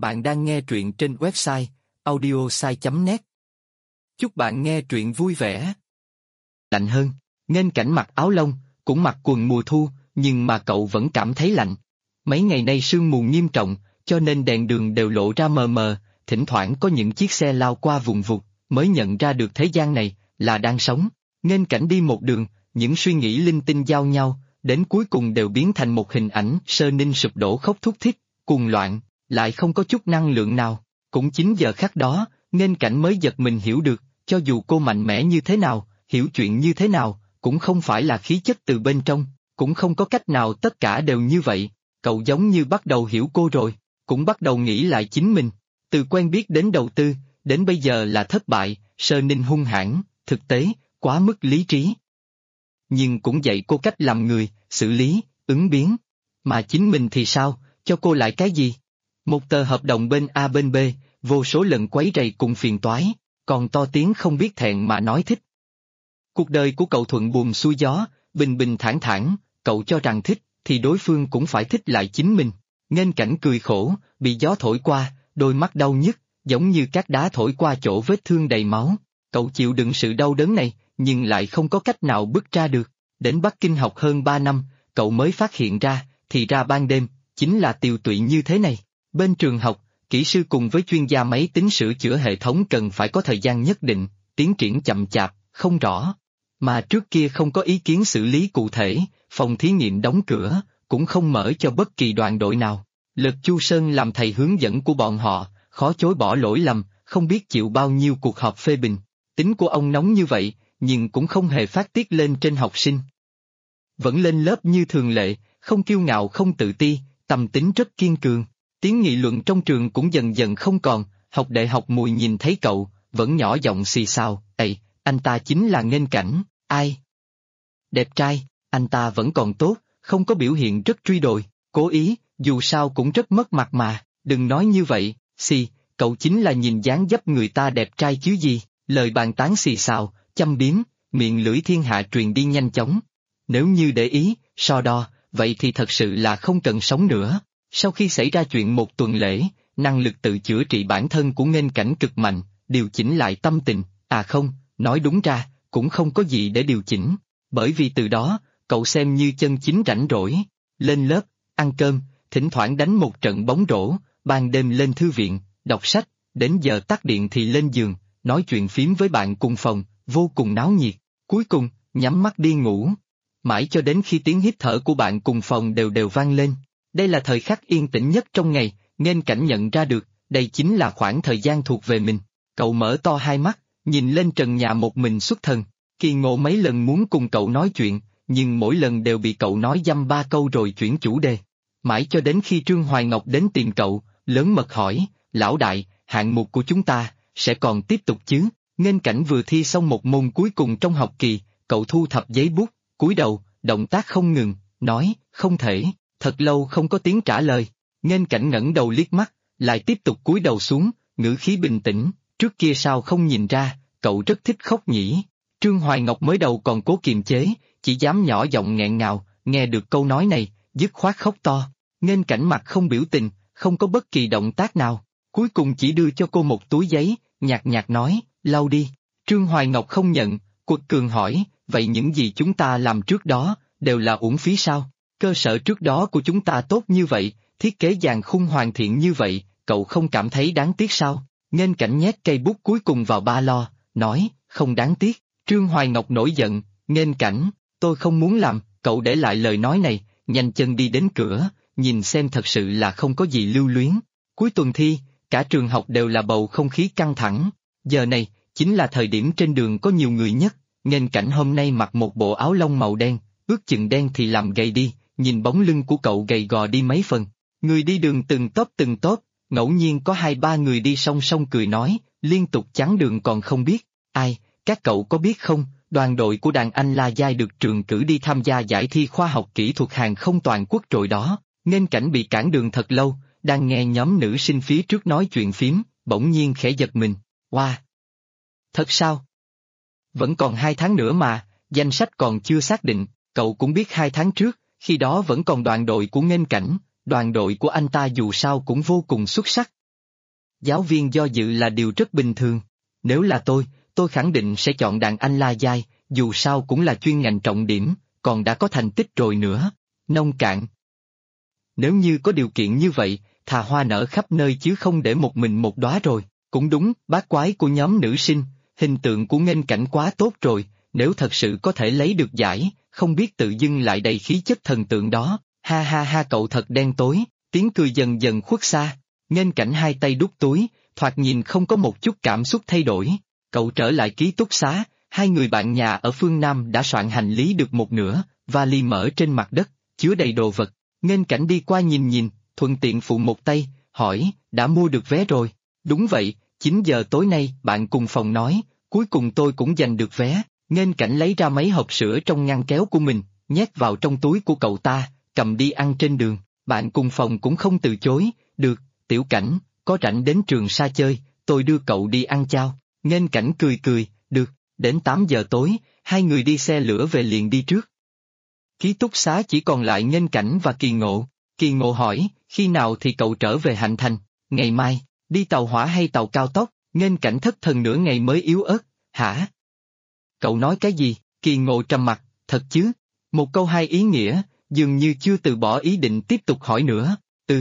Bạn đang nghe truyện trên website audiosai.net. Chúc bạn nghe truyện vui vẻ. Lạnh hơn, nghênh cảnh mặc áo lông, cũng mặc quần mùa thu, nhưng mà cậu vẫn cảm thấy lạnh. Mấy ngày nay sương mù nghiêm trọng, cho nên đèn đường đều lộ ra mờ mờ, thỉnh thoảng có những chiếc xe lao qua vùng vụt, mới nhận ra được thế gian này là đang sống. Nghênh cảnh đi một đường, những suy nghĩ linh tinh giao nhau, đến cuối cùng đều biến thành một hình ảnh Sơ Ninh sụp đổ khóc thút thít, cuồng loạn, lại không có chút năng lượng nào. Cũng chính giờ khắc đó, nghênh cảnh mới giật mình hiểu được, cho dù cô mạnh mẽ như thế nào, hiểu chuyện như thế nào, cũng không phải là khí chất từ bên trong, cũng không có cách nào tất cả đều như vậy. Cậu giống như bắt đầu hiểu cô rồi, cũng bắt đầu nghĩ lại chính mình. Từ quen biết đến đầu tư, đến bây giờ là thất bại, Sơ Ninh hung hãn, thực tế, quá mức lý trí. Nhưng cũng dạy cô cách làm người, xử lý, ứng biến. Mà chính mình thì sao, cho cô lại cái gì? Một tờ hợp đồng bên A bên B, vô số lần quấy rầy cùng phiền toái, còn to tiếng không biết thẹn mà nói thích. Cuộc đời của cậu thuận buồm xuôi gió, bình bình thản thản, cậu cho rằng thích, thì đối phương cũng phải thích lại chính mình. Nghênh cảnh cười khổ, bị gió thổi qua, đôi mắt đau nhức, giống như cát đá thổi qua chỗ vết thương đầy máu. Cậu chịu đựng sự đau đớn này, nhưng lại không có cách nào bứt ra được. Đến Bắc Kinh học hơn 3 năm, cậu mới phát hiện ra, thì ra ban đêm, chính là tiều tụy như thế này. Bên trường học, kỹ sư cùng với chuyên gia máy tính sửa chữa hệ thống cần phải có thời gian nhất định, tiến triển chậm chạp, không rõ. Mà trước kia không có ý kiến xử lý cụ thể, phòng thí nghiệm đóng cửa, cũng không mở cho bất kỳ đoàn đội nào. Lật Chu Sơn làm thầy hướng dẫn của bọn họ, khó chối bỏ lỗi lầm, không biết chịu bao nhiêu cuộc họp phê bình. Tính của ông nóng như vậy, nhưng cũng không hề phát tiết lên trên học sinh. Vẫn lên lớp như thường lệ, không kiêu ngạo không tự ti, tâm tính rất kiên cường. Tiếng nghị luận trong trường cũng dần dần không còn, học đại học Mùi nhìn thấy cậu, vẫn nhỏ giọng xì xào, "Ây, anh ta chính là nghênh cảnh, ai? Đẹp trai, anh ta vẫn còn tốt, không có biểu hiện rất truy đồi, cố ý, dù sao cũng rất mất mặt mà, đừng nói như vậy, xì, cậu chính là nhìn dáng dấp người ta đẹp trai chứ gì." Lời bàn tán xì xào, châm biếm, miệng lưỡi thiên hạ truyền đi nhanh chóng. Nếu như để ý, so đo, vậy thì thật sự là không cần sống nữa. Sau khi xảy ra chuyện một tuần lễ, năng lực tự chữa trị bản thân của nghênh cảnh cực mạnh, điều chỉnh lại tâm tình, không, nói đúng ra, cũng không có gì để điều chỉnh. Bởi vì từ đó, cậu xem như chân chính rảnh rỗi, lên lớp, ăn cơm, thỉnh thoảng đánh một trận bóng rổ, ban đêm lên thư viện, đọc sách, đến giờ tắt điện thì lên giường, nói chuyện phím với bạn cùng phòng, vô cùng náo nhiệt. Cuối cùng, nhắm mắt đi ngủ. Mãi cho đến khi tiếng hít thở của bạn cùng phòng đều đều vang lên. Đây là thời khắc yên tĩnh nhất trong ngày, nghênh cảnh nhận ra được, đây chính là khoảng thời gian thuộc về mình. Cậu mở to hai mắt, nhìn lên trần nhà một mình xuất thần. Kỳ Ngộ mấy lần muốn cùng cậu nói chuyện, nhưng mỗi lần đều bị cậu nói dăm ba câu rồi chuyển chủ đề. Mãi cho đến khi Trương Hoài Ngọc đến tìm cậu, lớn mật hỏi, "Lão đại, hạng mục của chúng ta, sẽ còn tiếp tục chứ?" Nghênh cảnh vừa thi xong một môn cuối cùng trong học kỳ, cậu thu thập giấy bút, cúi đầu, động tác không ngừng, nói, "Không thể." Thật lâu không có tiếng trả lời, nghênh cảnh ngẩng đầu liếc mắt, lại tiếp tục cúi đầu xuống, ngữ khí bình tĩnh, "Trước kia sao không nhìn ra, cậu rất thích khóc nhỉ?" Trương Hoài Ngọc mới đầu còn cố kiềm chế, chỉ dám nhỏ giọng nghẹn ngào, nghe được câu nói này, dứt khoát khóc to. Nghênh cảnh mặt không biểu tình, không có bất kỳ động tác nào, cuối cùng chỉ đưa cho cô một túi giấy, nhạt nhạt nói, "Lau đi." Trương Hoài Ngọc không nhận, quật cường hỏi, "Vậy những gì chúng ta làm trước đó, đều là uổng phí sao? Cơ sở trước đó của chúng ta tốt như vậy, thiết kế dàn khung hoàn thiện như vậy, cậu không cảm thấy đáng tiếc sao?" Nghênh cảnh nhét cây bút cuối cùng vào ba lô, nói, "Không đáng tiếc." Trương Hoài Ngọc nổi giận, "Nghênh cảnh, tôi không muốn làm." Cậu để lại lời nói này, nhanh chân đi đến cửa, nhìn xem thật sự là không có gì lưu luyến. Cuối tuần thi, cả trường học đều là bầu không khí căng thẳng. Giờ này, chính là thời điểm trên đường có nhiều người nhất. Nghênh cảnh hôm nay mặc một bộ áo lông màu đen, ước chừng đen thì làm gầy đi, nhìn bóng lưng của cậu gầy gò đi mấy phần. Người đi đường từng tốp, ngẫu nhiên có 2-3 người đi song song cười nói, liên tục chắn đường còn không biết. Ai, các cậu có biết không, đoàn đội của đàn anh La Giai được trường cử đi tham gia giải thi khoa học kỹ thuật hàng không toàn quốc rồi đó. Nghênh cảnh bị cản đường thật lâu, đang nghe nhóm nữ sinh phía trước nói chuyện phím, bỗng nhiên khẽ giật mình, "Wow! Thật sao? Vẫn còn 2 tháng nữa mà, danh sách còn chưa xác định." Cậu cũng biết 2 tháng trước, khi đó vẫn còn đoàn đội của nghênh cảnh, đoàn đội của anh ta dù sao cũng vô cùng xuất sắc. Giáo viên do dự là điều rất bình thường. Nếu là tôi khẳng định sẽ chọn đàn anh La Giai, dù sao cũng là chuyên ngành trọng điểm, còn đã có thành tích rồi nữa. Nông cạn. Nếu như có điều kiện như vậy, thà hoa nở khắp nơi chứ không để một mình một đóa rồi. Cũng đúng, bát quái của nhóm nữ sinh, hình tượng của Nghênh Cảnh quá tốt rồi, nếu thật sự có thể lấy được giải, không biết tự dưng lại đầy khí chất thần tượng đó. Ha ha ha, cậu thật đen tối, tiếng cười dần dần khuất xa. Nghênh Cảnh hai tay đút túi, thoạt nhìn không có một chút cảm xúc thay đổi. Cậu trở lại ký túc xá, hai người bạn nhà ở phương Nam đã soạn hành lý được một nửa, vali mở trên mặt đất, chứa đầy đồ vật. Nghênh Cảnh đi qua nhìn nhìn, thuận tiện phụ một tay, hỏi, đã mua được vé rồi? Đúng vậy, 9 giờ tối nay, bạn cùng phòng nói, cuối cùng tôi cũng giành được vé. Nghênh Cảnh lấy ra mấy hộp sữa trong ngăn kéo của mình, nhét vào trong túi của cậu ta, cầm đi ăn trên đường. Bạn cùng phòng cũng không từ chối, được, Tiểu Cảnh, có rảnh đến Trường Sa chơi, tôi đưa cậu đi ăn chao. Nghênh Cảnh cười cười, được, đến 8 giờ tối, hai người đi xe lửa về liền đi trước. Ký túc xá chỉ còn lại Nghênh Cảnh và Kỳ Ngộ. Kỳ Ngộ hỏi, khi nào thì cậu trở về Hạnh Thành? Ngày mai, đi tàu hỏa hay tàu cao tốc? Nghênh Cảnh thất thần nửa ngày mới yếu ớt, hả? Cậu nói cái gì? Kỳ Ngộ trầm mặt, thật chứ? Một câu hai ý nghĩa, dường như chưa từ bỏ ý định tiếp tục hỏi nữa.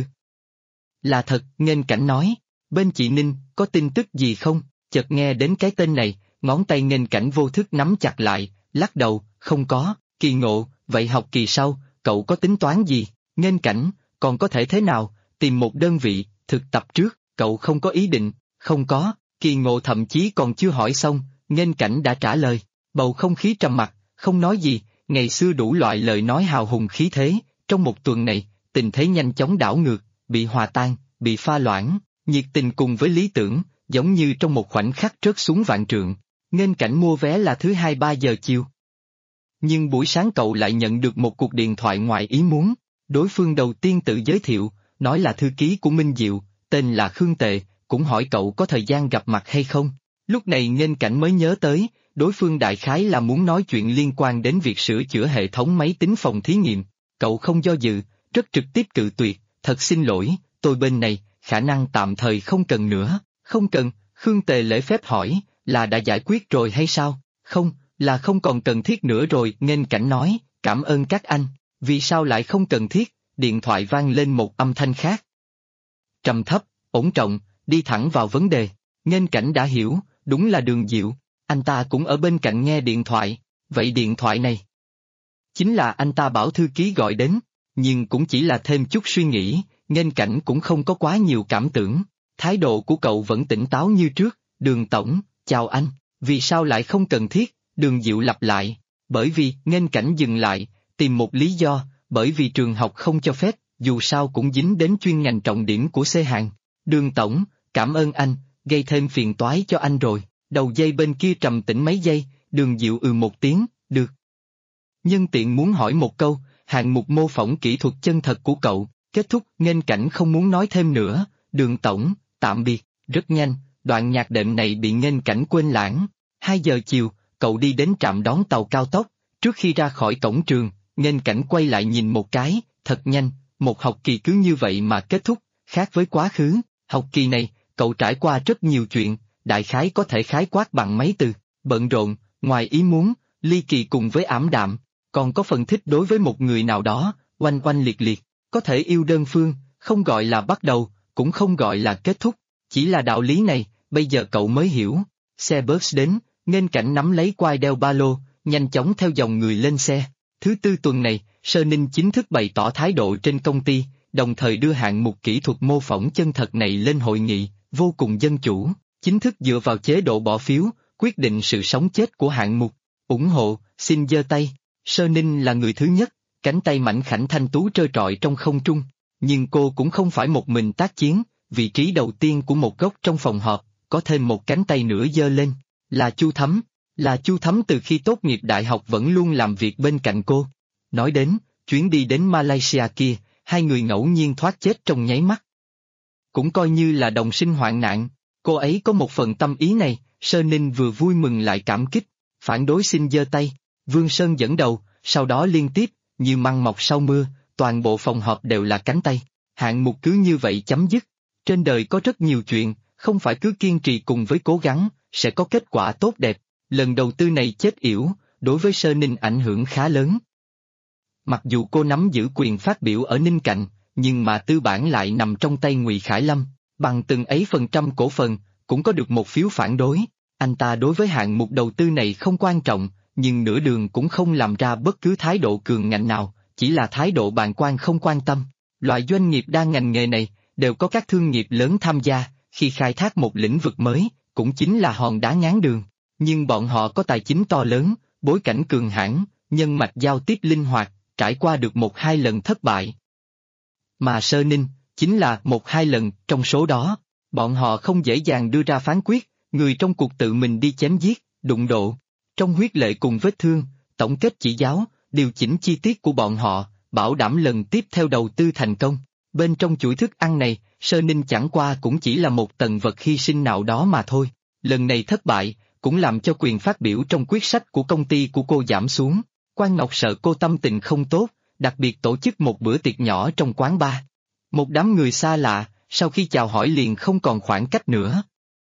Là thật, Nghênh Cảnh nói. Bên chị Ninh, có tin tức gì không? Chợt nghe đến cái tên này, ngón tay Nghênh Cảnh vô thức nắm chặt lại, lắc đầu, không có. Kỳ Ngộ, vậy học kỳ sau, cậu có tính toán gì? Nghênh Cảnh, còn có thể thế nào, tìm một đơn vị, thực tập trước, cậu không có ý định, không có. Kỳ Ngộ thậm chí còn chưa hỏi xong, Nghênh Cảnh đã trả lời. Bầu không khí trầm mặc, không nói gì, ngày xưa đủ loại lời nói hào hùng khí thế, trong một tuần này, tình thế nhanh chóng đảo ngược, bị hòa tan, bị pha loãng, nhiệt tình cùng với lý tưởng, giống như trong một khoảnh khắc rớt xuống vạn trượng. Nghênh Cảnh mua vé là thứ 2-3 giờ chiều. Nhưng buổi sáng cậu lại nhận được một cuộc điện thoại ngoài ý muốn. Đối phương đầu tiên tự giới thiệu, nói là thư ký của Minh Diệu, tên là Khương Tệ, cũng hỏi cậu có thời gian gặp mặt hay không. Lúc này Nghênh Cảnh mới nhớ tới, đối phương đại khái là muốn nói chuyện liên quan đến việc sửa chữa hệ thống máy tính phòng thí nghiệm. Cậu không do dự, rất trực tiếp cự tuyệt, thật xin lỗi, tôi bên này, khả năng tạm thời không cần nữa. Không cần, Khương Tề lễ phép hỏi, là đã giải quyết rồi hay sao? Không, là không còn cần thiết nữa rồi. Nghênh Cảnh nói, cảm ơn các anh. Vì sao lại không cần thiết? Điện thoại vang lên một âm thanh khác. Trầm thấp, ổn trọng, đi thẳng vào vấn đề. Nghênh Cảnh đã hiểu, đúng là Đường Diệu. Anh ta cũng ở bên cạnh nghe điện thoại. Vậy điện thoại này chính là anh ta bảo thư ký gọi đến, nhưng cũng chỉ là thêm chút suy nghĩ. Nghênh Cảnh cũng không có quá nhiều cảm tưởng. Thái độ của cậu vẫn tỉnh táo như trước. Đường tổng, chào anh. Vì sao lại không cần thiết? Đường Diệu lặp lại. Bởi vì, Nghênh Cảnh dừng lại, tìm một lý do, bởi vì trường học không cho phép, dù sao cũng dính đến chuyên ngành trọng điểm của C hạng. Đường tổng, cảm ơn anh, gây thêm phiền toái cho anh rồi. Đầu dây bên kia trầm tĩnh mấy giây, Đường Diệu một tiếng, được. Nhân tiện muốn hỏi một câu, hạng mục mô phỏng kỹ thuật chân thật của cậu, kết thúc. Nghênh Cảnh không muốn nói thêm nữa. Đường tổng, tạm biệt. Rất nhanh, đoạn nhạc đệm này bị Nghênh Cảnh quên lãng. 2 giờ chiều, cậu đi đến trạm đón tàu cao tốc. Trước khi ra khỏi cổng trường, Nghênh Cảnh quay lại nhìn một cái, thật nhanh, một học kỳ cứ như vậy mà kết thúc, khác với quá khứ. Học kỳ này, cậu trải qua rất nhiều chuyện, đại khái có thể khái quát bằng mấy từ: bận rộn, ngoài ý muốn, ly kỳ cùng với ảm đạm, còn có phần thích đối với một người nào đó, oanh oanh liệt liệt. Có thể yêu đơn phương, không gọi là bắt đầu, cũng không gọi là kết thúc, chỉ là đạo lý này, bây giờ cậu mới hiểu. Xe bus đến, Nghênh Cảnh nắm lấy quai đeo ba lô, nhanh chóng theo dòng người lên xe. Thứ tư tuần này, Sơ Ninh chính thức bày tỏ thái độ trên công ty, đồng thời đưa hạng mục kỹ thuật mô phỏng chân thật này lên hội nghị, vô cùng dân chủ, chính thức dựa vào chế độ bỏ phiếu, quyết định sự sống chết của hạng mục. Ủng hộ, xin giơ tay. Sơ Ninh là người thứ nhất, cánh tay mảnh khảnh thanh tú trơ trọi trong không trung. Nhưng cô cũng không phải một mình tác chiến, vị trí đầu tiên của một góc trong phòng họp, có thêm một cánh tay nữa giơ lên, là Chu Thấm. Là Chu Thấm từ khi tốt nghiệp đại học vẫn luôn làm việc bên cạnh cô. Nói đến, chuyến đi đến Malaysia kia, hai người ngẫu nhiên thoát chết trong nháy mắt. Cũng coi như là đồng sinh hoạn nạn, cô ấy có một phần tâm ý này. Sơ Ninh vừa vui mừng lại cảm kích, phản đối xin giơ tay. Vương Sơn dẫn đầu, sau đó liên tiếp, như măng mọc sau mưa, toàn bộ phòng họp đều là cánh tay. Hạng mục cứ như vậy chấm dứt. Trên đời có rất nhiều chuyện, không phải cứ kiên trì cùng với cố gắng, sẽ có kết quả tốt đẹp. Lần đầu tư này chết yểu, đối với Sơ Ninh ảnh hưởng khá lớn. Mặc dù cô nắm giữ quyền phát biểu ở Ninh Cạnh, nhưng mà tư bản lại nằm trong tay Ngụy Khải Lâm, bằng từng ấy % cổ phần, cũng có được một phiếu phản đối. Anh ta đối với hạng mục đầu tư này không quan trọng, nhưng nửa đường cũng không làm ra bất cứ thái độ cường ngạnh nào, chỉ là thái độ bàng quan không quan tâm. Loại doanh nghiệp đa ngành nghề này, đều có các thương nghiệp lớn tham gia, khi khai thác một lĩnh vực mới, cũng chính là hòn đá ngáng đường. Nhưng bọn họ có tài chính to lớn, bối cảnh cường hãn, nhân mạch giao tiếp linh hoạt, trải qua được 1-2 lần thất bại. Mà Sơ Ninh, chính là 1-2 lần trong số đó. Bọn họ không dễ dàng đưa ra phán quyết, người trong cuộc tự mình đi chém giết, đụng độ. Trong huyết lệ cùng vết thương, tổng kết chỉ giáo, điều chỉnh chi tiết của bọn họ, bảo đảm lần tiếp theo đầu tư thành công. Bên trong chuỗi thức ăn này, Sơ Ninh chẳng qua cũng chỉ là một tầng vật hy sinh nào đó mà thôi. Lần này thất bại, cũng làm cho quyền phát biểu trong quyết sách của công ty của cô giảm xuống. Quan Ngọc sợ cô tâm tình không tốt, đặc biệt tổ chức một bữa tiệc nhỏ trong quán bar. Một đám người xa lạ, sau khi chào hỏi liền không còn khoảng cách nữa.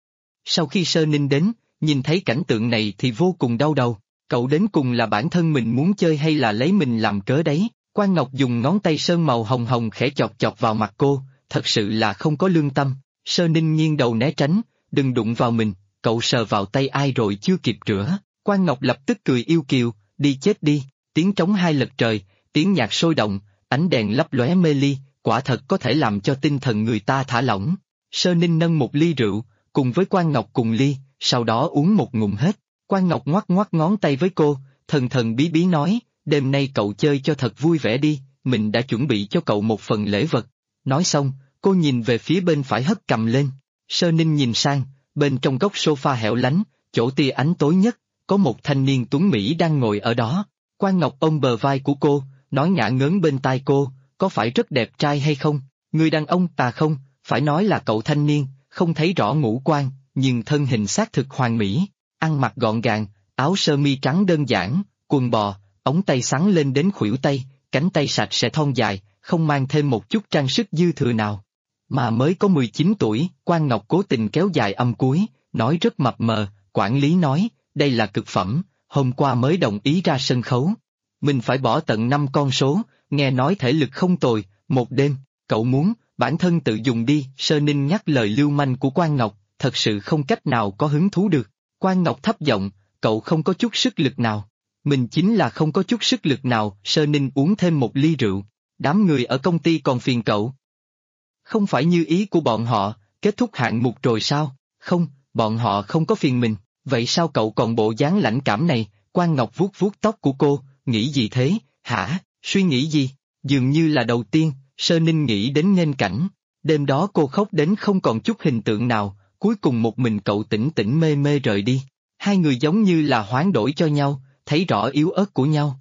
Sau khi Sơ Ninh đến, nhìn thấy cảnh tượng này thì vô cùng đau đầu, cậu đến cùng là bản thân mình muốn chơi hay là lấy mình làm cớ đấy. Quan Ngọc dùng ngón tay sơn màu hồng hồng khẽ chọt chọt vào mặt cô, thật sự là không có lương tâm. Sơ Ninh nghiêng đầu né tránh, đừng đụng vào mình, cậu sờ vào tay ai rồi chưa kịp rửa. Quan Ngọc lập tức cười yêu kiều, đi chết đi, tiếng trống 2 lật trời, tiếng nhạc sôi động, ánh đèn lấp lóe mê ly, quả thật có thể làm cho tinh thần người ta thả lỏng. Sơ Ninh nâng một ly rượu, cùng với Quan Ngọc cùng ly, sau đó uống một ngụm hết. Quan Ngọc ngoắc ngoắc ngón tay với cô, thần thần bí bí nói, đêm nay cậu chơi cho thật vui vẻ đi, mình đã chuẩn bị cho cậu một phần lễ vật. Nói xong, cô nhìn về phía bên phải hất cầm lên. Sơ Ninh nhìn sang, bên trong góc sofa hẻo lánh, chỗ tia ánh tối nhất, có một thanh niên tuấn Mỹ đang ngồi ở đó. Quan Ngọc ôm bờ vai của cô, nói ngả ngớn bên tai cô, có phải rất đẹp trai hay không? Người đàn ông không, phải nói là cậu thanh niên, không thấy rõ ngũ quan, nhưng thân hình xác thực hoàn mỹ, ăn mặc gọn gàng, áo sơ mi trắng đơn giản, quần bò, ống tay xắn lên đến khuỷu tay, cánh tay sạch sẽ thon dài, không mang thêm một chút trang sức dư thừa nào. Mà mới có 19 tuổi, Quan Ngọc cố tình kéo dài âm cuối, nói rất mập mờ, quản lý nói, đây là cực phẩm, hôm qua mới đồng ý ra sân khấu. Mình phải bỏ tận 5 con số, nghe nói thể lực không tồi, một đêm, cậu muốn, bản thân tự dùng đi. Sơ Ninh nhắc lời lưu manh của Quan Ngọc, thật sự không cách nào có hứng thú được. Quan Ngọc thấp giọng, cậu không có chút sức lực nào. Mình chính là không có chút sức lực nào. Sơ Ninh uống thêm một ly rượu. Đám người ở công ty còn phiền cậu. Không phải như ý của bọn họ, kết thúc hạng mục rồi sao? Không, bọn họ không có phiền mình. Vậy sao cậu còn bộ dáng lãnh cảm này? Quan Ngọc vuốt vuốt tóc của cô, nghĩ gì thế, hả? Suy nghĩ gì? Dường như là đầu tiên, Sơ Ninh nghĩ đến Nghênh Cảnh. Đêm đó cô khóc đến không còn chút hình tượng nào, cuối cùng một mình cậu tỉnh tỉnh mê mê rời đi. Hai người giống như là hoán đổi cho nhau, thấy rõ yếu ớt của nhau.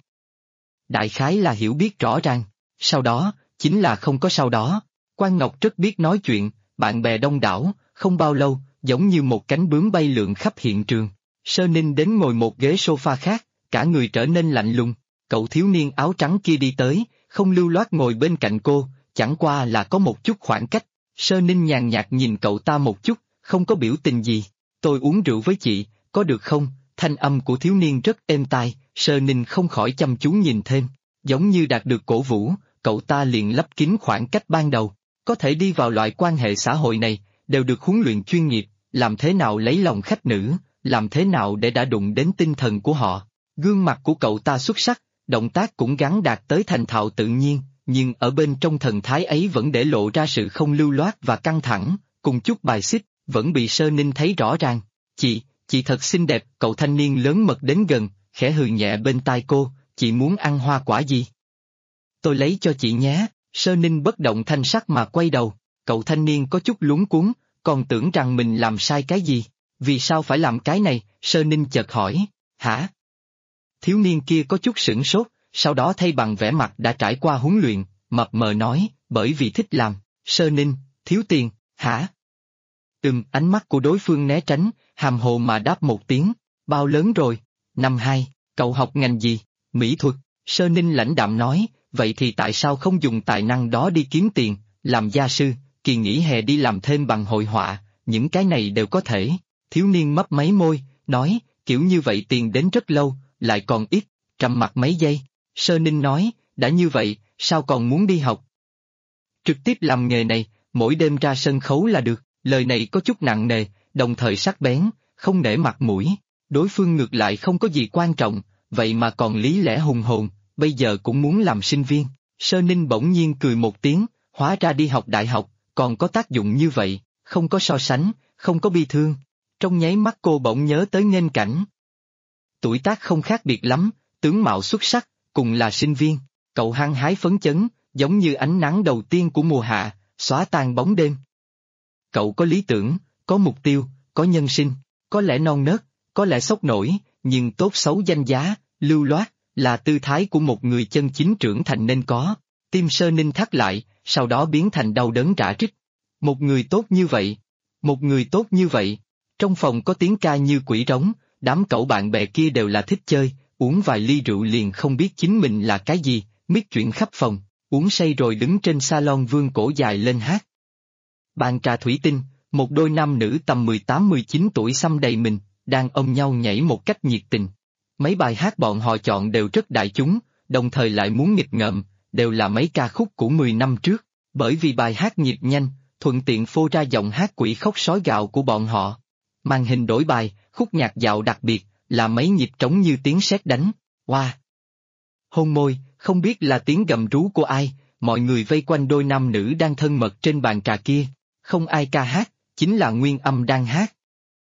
Đại khái là hiểu biết rõ ràng, sau đó, chính là không có sau đó. Quan Ngọc rất biết nói chuyện, bạn bè đông đảo, không bao lâu, giống như một cánh bướm bay lượn khắp hiện trường. Sơ Ninh đến ngồi một ghế sofa khác, cả người trở nên lạnh lùng. Cậu thiếu niên áo trắng kia đi tới, không lưu loát ngồi bên cạnh cô, chẳng qua là có một chút khoảng cách. Sơ Ninh nhàn nhạt nhìn cậu ta một chút, không có biểu tình gì. Tôi uống rượu với chị, có được không? Thanh âm của thiếu niên rất êm tai, Sơ Ninh không khỏi chăm chú nhìn thêm. Giống như đạt được cổ vũ, cậu ta liền lấp kín khoảng cách ban đầu. Có thể đi vào loại quan hệ xã hội này, đều được huấn luyện chuyên nghiệp, làm thế nào lấy lòng khách nữ, làm thế nào để đã đụng đến tinh thần của họ. Gương mặt của cậu ta xuất sắc, động tác cũng gắn đạt tới thành thạo tự nhiên, nhưng ở bên trong thần thái ấy vẫn để lộ ra sự không lưu loát và căng thẳng, cùng chút bài xích, vẫn bị Sơ Ninh thấy rõ ràng. Chị thật xinh đẹp. Cậu thanh niên lớn mật đến gần, khẽ hừ nhẹ bên tai cô, chị muốn ăn hoa quả gì? Tôi lấy cho chị nhé. Sơ Ninh bất động thanh sắc mà quay đầu, cậu thanh niên có chút luống cuống, còn tưởng rằng mình làm sai cái gì, vì sao phải làm cái này? Sơ Ninh chợt hỏi, hả? Thiếu niên kia có chút sửng sốt, sau đó thay bằng vẻ mặt đã trải qua huấn luyện, mập mờ nói, bởi vì thích làm. Sơ Ninh, thiếu tiền, hả? Ánh mắt của đối phương né tránh, hàm hồ mà đáp một tiếng, bao lớn rồi? Năm 2, cậu học ngành gì? Mỹ thuật. Sơ Ninh lãnh đạm nói, vậy thì tại sao không dùng tài năng đó đi kiếm tiền, làm gia sư, kỳ nghỉ hè đi làm thêm bằng hội họa, những cái này đều có thể. Thiếu niên mấp máy môi, nói, kiểu như vậy tiền đến rất lâu, lại còn ít, trầm mặc mấy giây. Sơ Ninh nói, đã như vậy, sao còn muốn đi học? Trực tiếp làm nghề này, mỗi đêm ra sân khấu là được. Lời này có chút nặng nề, đồng thời sắc bén, không nể mặt mũi. Đối phương ngược lại không có gì quan trọng, vậy mà còn lý lẽ hùng hồn, bây giờ cũng muốn làm sinh viên. Sơ Ninh bỗng nhiên cười một tiếng, hóa ra đi học đại học, còn có tác dụng như vậy, không có so sánh, không có bi thương. Trong nháy mắt cô bỗng nhớ tới Nghênh Cảnh. Tuổi tác không khác biệt lắm, tướng mạo xuất sắc, cùng là sinh viên. Cậu hăng hái phấn chấn, giống như ánh nắng đầu tiên của mùa hạ, xóa tan bóng đêm. Cậu có lý tưởng, có mục tiêu, có nhân sinh, có lẽ non nớt, có lẽ sốc nổi, nhưng tốt xấu danh giá, lưu loát, là tư thái của một người chân chính trưởng thành nên có. Tim Sơ Ninh thắt lại, sau đó biến thành đau đớn rã rít. Một người tốt như vậy, một người tốt như vậy. Trong phòng có tiếng ca như quỷ rống, đám cậu bạn bè kia đều là thích chơi, uống vài ly rượu liền không biết chính mình là cái gì, miết chuyện khắp phòng, uống say rồi đứng trên salon vươn cổ dài lên hát. Bàn trà thủy tinh, một đôi nam nữ tầm 18-19 tuổi xăm đầy mình, đang ôm nhau nhảy một cách nhiệt tình. Mấy bài hát bọn họ chọn đều rất đại chúng, đồng thời lại muốn nghịch ngợm, đều là mấy ca khúc của 10 năm trước, bởi vì bài hát nhịp nhanh, thuận tiện phô ra giọng hát quỷ khóc sói gạo của bọn họ. Màn hình đổi bài, khúc nhạc dạo đặc biệt, là mấy nhịp trống như tiếng sét đánh, wow. Hôn môi, không biết là tiếng gầm rú của ai, mọi người vây quanh đôi nam nữ đang thân mật trên bàn trà kia, không ai ca hát, chính là nguyên âm đang hát.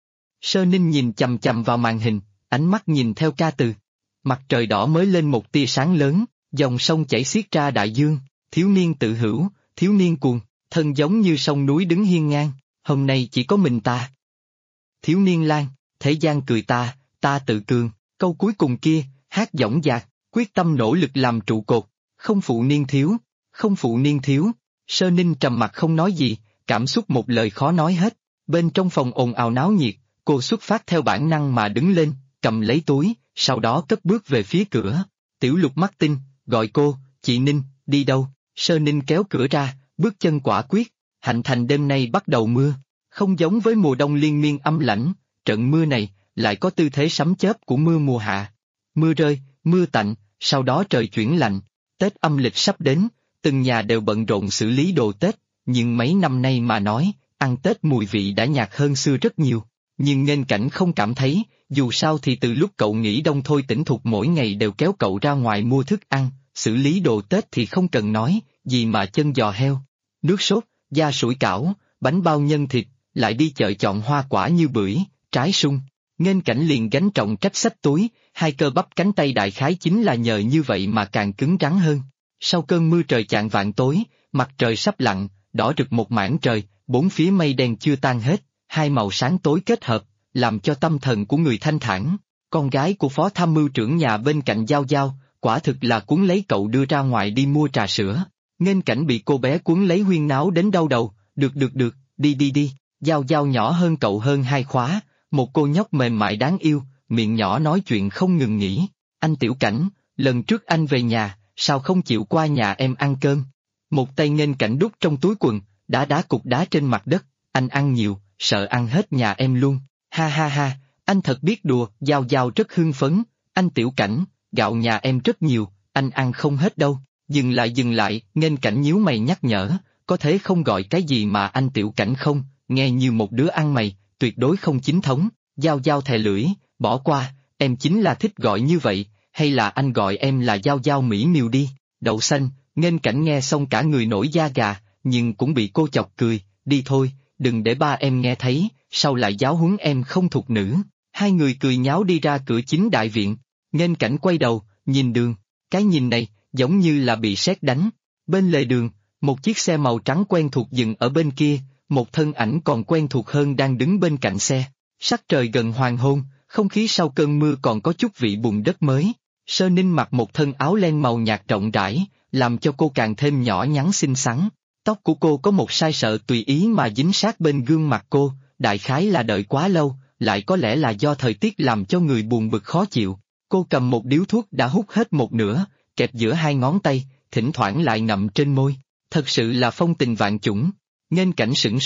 Sơ Ninh nhìn chằm chằm vào màn hình, ánh mắt nhìn theo ca từ. Mặt trời đỏ mới lên một tia sáng lớn, dòng sông chảy xiết ra đại dương, thiếu niên tự hữu, thiếu niên cuồng, thân giống như sông núi đứng hiên ngang, hôm nay chỉ có mình ta. Thiếu niên lang, thế gian cười ta, ta tự cường, câu cuối cùng kia, hát dõng dạc, quyết tâm nỗ lực làm trụ cột, không phụ niên thiếu, không phụ niên thiếu. Sơ Ninh trầm mặt không nói gì, cảm xúc một lời khó nói hết. Bên trong phòng ồn ào náo nhiệt, cô xuất phát theo bản năng mà đứng lên, cầm lấy túi, sau đó cất bước về phía cửa. Tiểu Lục mắt tinh, gọi cô, chị Ninh, đi đâu? Sơ Ninh kéo cửa ra, bước chân quả quyết. Hạnh Thành đêm nay bắt đầu mưa, không giống với mùa đông liên miên âm lãnh, trận mưa này lại có tư thế sấm chớp của mưa mùa hạ. Mưa rơi, mưa tạnh, sau đó trời chuyển lạnh. Tết âm lịch sắp đến, từng nhà đều bận rộn xử lý đồ Tết, nhưng mấy năm nay mà nói, ăn Tết mùi vị đã nhạt hơn xưa rất nhiều. Nhưng Nghênh Cảnh không cảm thấy, dù sao thì từ lúc cậu nghỉ đông Thôi Tĩnh Thục mỗi ngày đều kéo cậu ra ngoài mua thức ăn, xử lý đồ Tết thì không cần nói, gì mà chân giò heo, nước sốt, da sủi cảo, bánh bao nhân thịt, lại đi chợ chọn hoa quả như bưởi, trái sung. Nghênh Cảnh liền gánh trọng trách xách túi, hai cơ bắp cánh tay đại khái chính là nhờ như vậy mà càng cứng rắn hơn. Sau cơn mưa trời chạng vạng tối, mặt trời sắp lặn, đỏ rực một mảng trời, bốn phía mây đen chưa tan hết, hai màu sáng tối kết hợp, làm cho tâm thần của người thanh thản. Con gái của phó tham mưu trưởng nhà bên cạnh Giao Giao, quả thực là cuốn lấy cậu đưa ra ngoài đi mua trà sữa. Nghênh Cảnh bị cô bé cuốn lấy huyên náo đến đau đầu, được, đi đi đi. Giao Giao nhỏ hơn cậu hơn 2 khóa, một cô nhóc mềm mại đáng yêu, miệng nhỏ nói chuyện không ngừng nghỉ. Anh Tiểu Cảnh, lần trước anh về nhà, sao không chịu qua nhà em ăn cơm? Một tay Nghênh Cảnh đút trong túi quần, đá cục đá trên mặt đất, anh ăn nhiều, sợ ăn hết nhà em luôn. Ha ha ha, anh thật biết đùa. Giao Giao rất hưng phấn, anh Tiểu Cảnh, gạo nhà em rất nhiều, anh ăn không hết đâu. Dừng lại, Nghênh Cảnh nhíu mày nhắc nhở, có thể không gọi cái gì mà anh Tiểu Cảnh không, nghe như một đứa ăn mày, tuyệt đối không chính thống. Giao Giao thè lưỡi, bỏ qua, em chính là thích gọi như vậy, hay là anh gọi em là Giao Giao Mỹ Miều đi. Đậu xanh, Nghênh Cảnh nghe xong cả người nổi da gà, nhưng cũng bị cô chọc cười, đi thôi, đừng để ba em nghe thấy, sau lại giáo huấn em không thục nữ. Hai người cười nháo đi ra cửa chính đại viện. Nghênh Cảnh quay đầu, nhìn đường, cái nhìn này, giống như là bị sét đánh. Bên lề đường, một chiếc xe màu trắng quen thuộc dừng ở bên kia, một thân ảnh còn quen thuộc hơn đang đứng bên cạnh xe. Sắc trời gần hoàng hôn, không khí sau cơn mưa còn có chút vị bùn đất mới. Sơ Ninh mặc một thân áo len màu nhạt rộng rãi, làm cho cô càng thêm nhỏ nhắn xinh xắn. Tóc của cô có một sai sợi tùy ý mà dính sát bên gương mặt cô, đại khái là đợi quá lâu, lại có lẽ là do thời tiết làm cho người buồn bực khó chịu. Cô cầm một điếu thuốc đã hút hết một nửa, kẹp giữa hai ngón tay, thỉnh thoảng lại ngậm trên môi. Thật sự là phong tình vạn chủng. Nghênh Cảnh sửng sốt,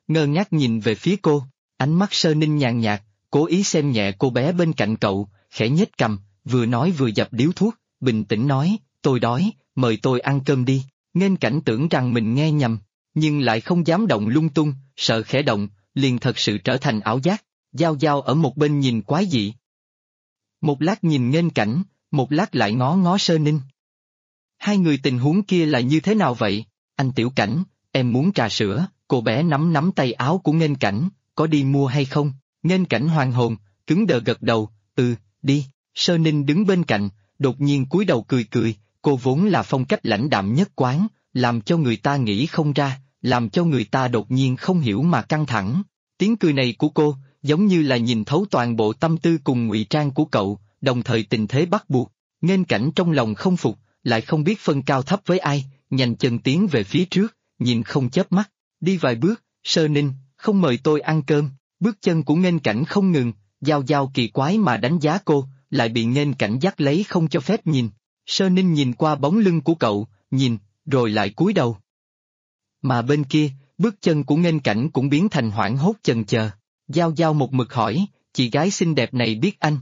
ngơ ngác nhìn về phía cô. Ánh mắt Sơ Ninh nhàn nhạt, cố ý xem nhẹ cô bé bên cạnh cậu, khẽ nhếch cằm, vừa nói vừa dập điếu thuốc, bình tĩnh nói, tôi đói, mời tôi ăn cơm đi. Nghênh Cảnh tưởng rằng mình nghe nhầm, nhưng lại không dám động lung tung, sợ khẽ động, liền thật sự trở thành ảo giác. Giao Giao ở một bên nhìn quái dị. Một lát nhìn Nghênh Cảnh, một lát lại ngó ngó Sơ Ninh. Hai người tình huống kia là như thế nào vậy? Anh Tiểu Cảnh, em muốn trà sữa. Cô bé nắm nắm tay áo của Nghênh Cảnh, có đi mua hay không? Nghênh Cảnh hoàn hồn, cứng đờ gật đầu, đi. Sơ Ninh đứng bên cạnh, đột nhiên cúi đầu cười cười, cô vốn là phong cách lãnh đạm nhất quán, làm cho người ta nghĩ không ra, làm cho người ta đột nhiên không hiểu mà căng thẳng. Tiếng cười này của cô, giống như là nhìn thấu toàn bộ tâm tư cùng ngụy trang của cậu, đồng thời tình thế bắt buộc. Nghênh Cảnh trong lòng không phục, lại không biết phân cao thấp với ai, nhanh chân tiến về phía trước, nhìn không chớp mắt. Đi vài bước, Sơ Ninh, không mời tôi ăn cơm. Bước chân của Nghênh Cảnh không ngừng, Giao Giao kỳ quái mà đánh giá cô, lại bị Nghênh Cảnh dắt lấy không cho phép nhìn. Sơ Ninh nhìn qua bóng lưng của cậu, nhìn, rồi lại cúi đầu. Mà bên kia, bước chân của Nghênh Cảnh cũng biến thành hoảng hốt chần chờ. Giao Giao một mực hỏi, chị gái xinh đẹp này biết anh?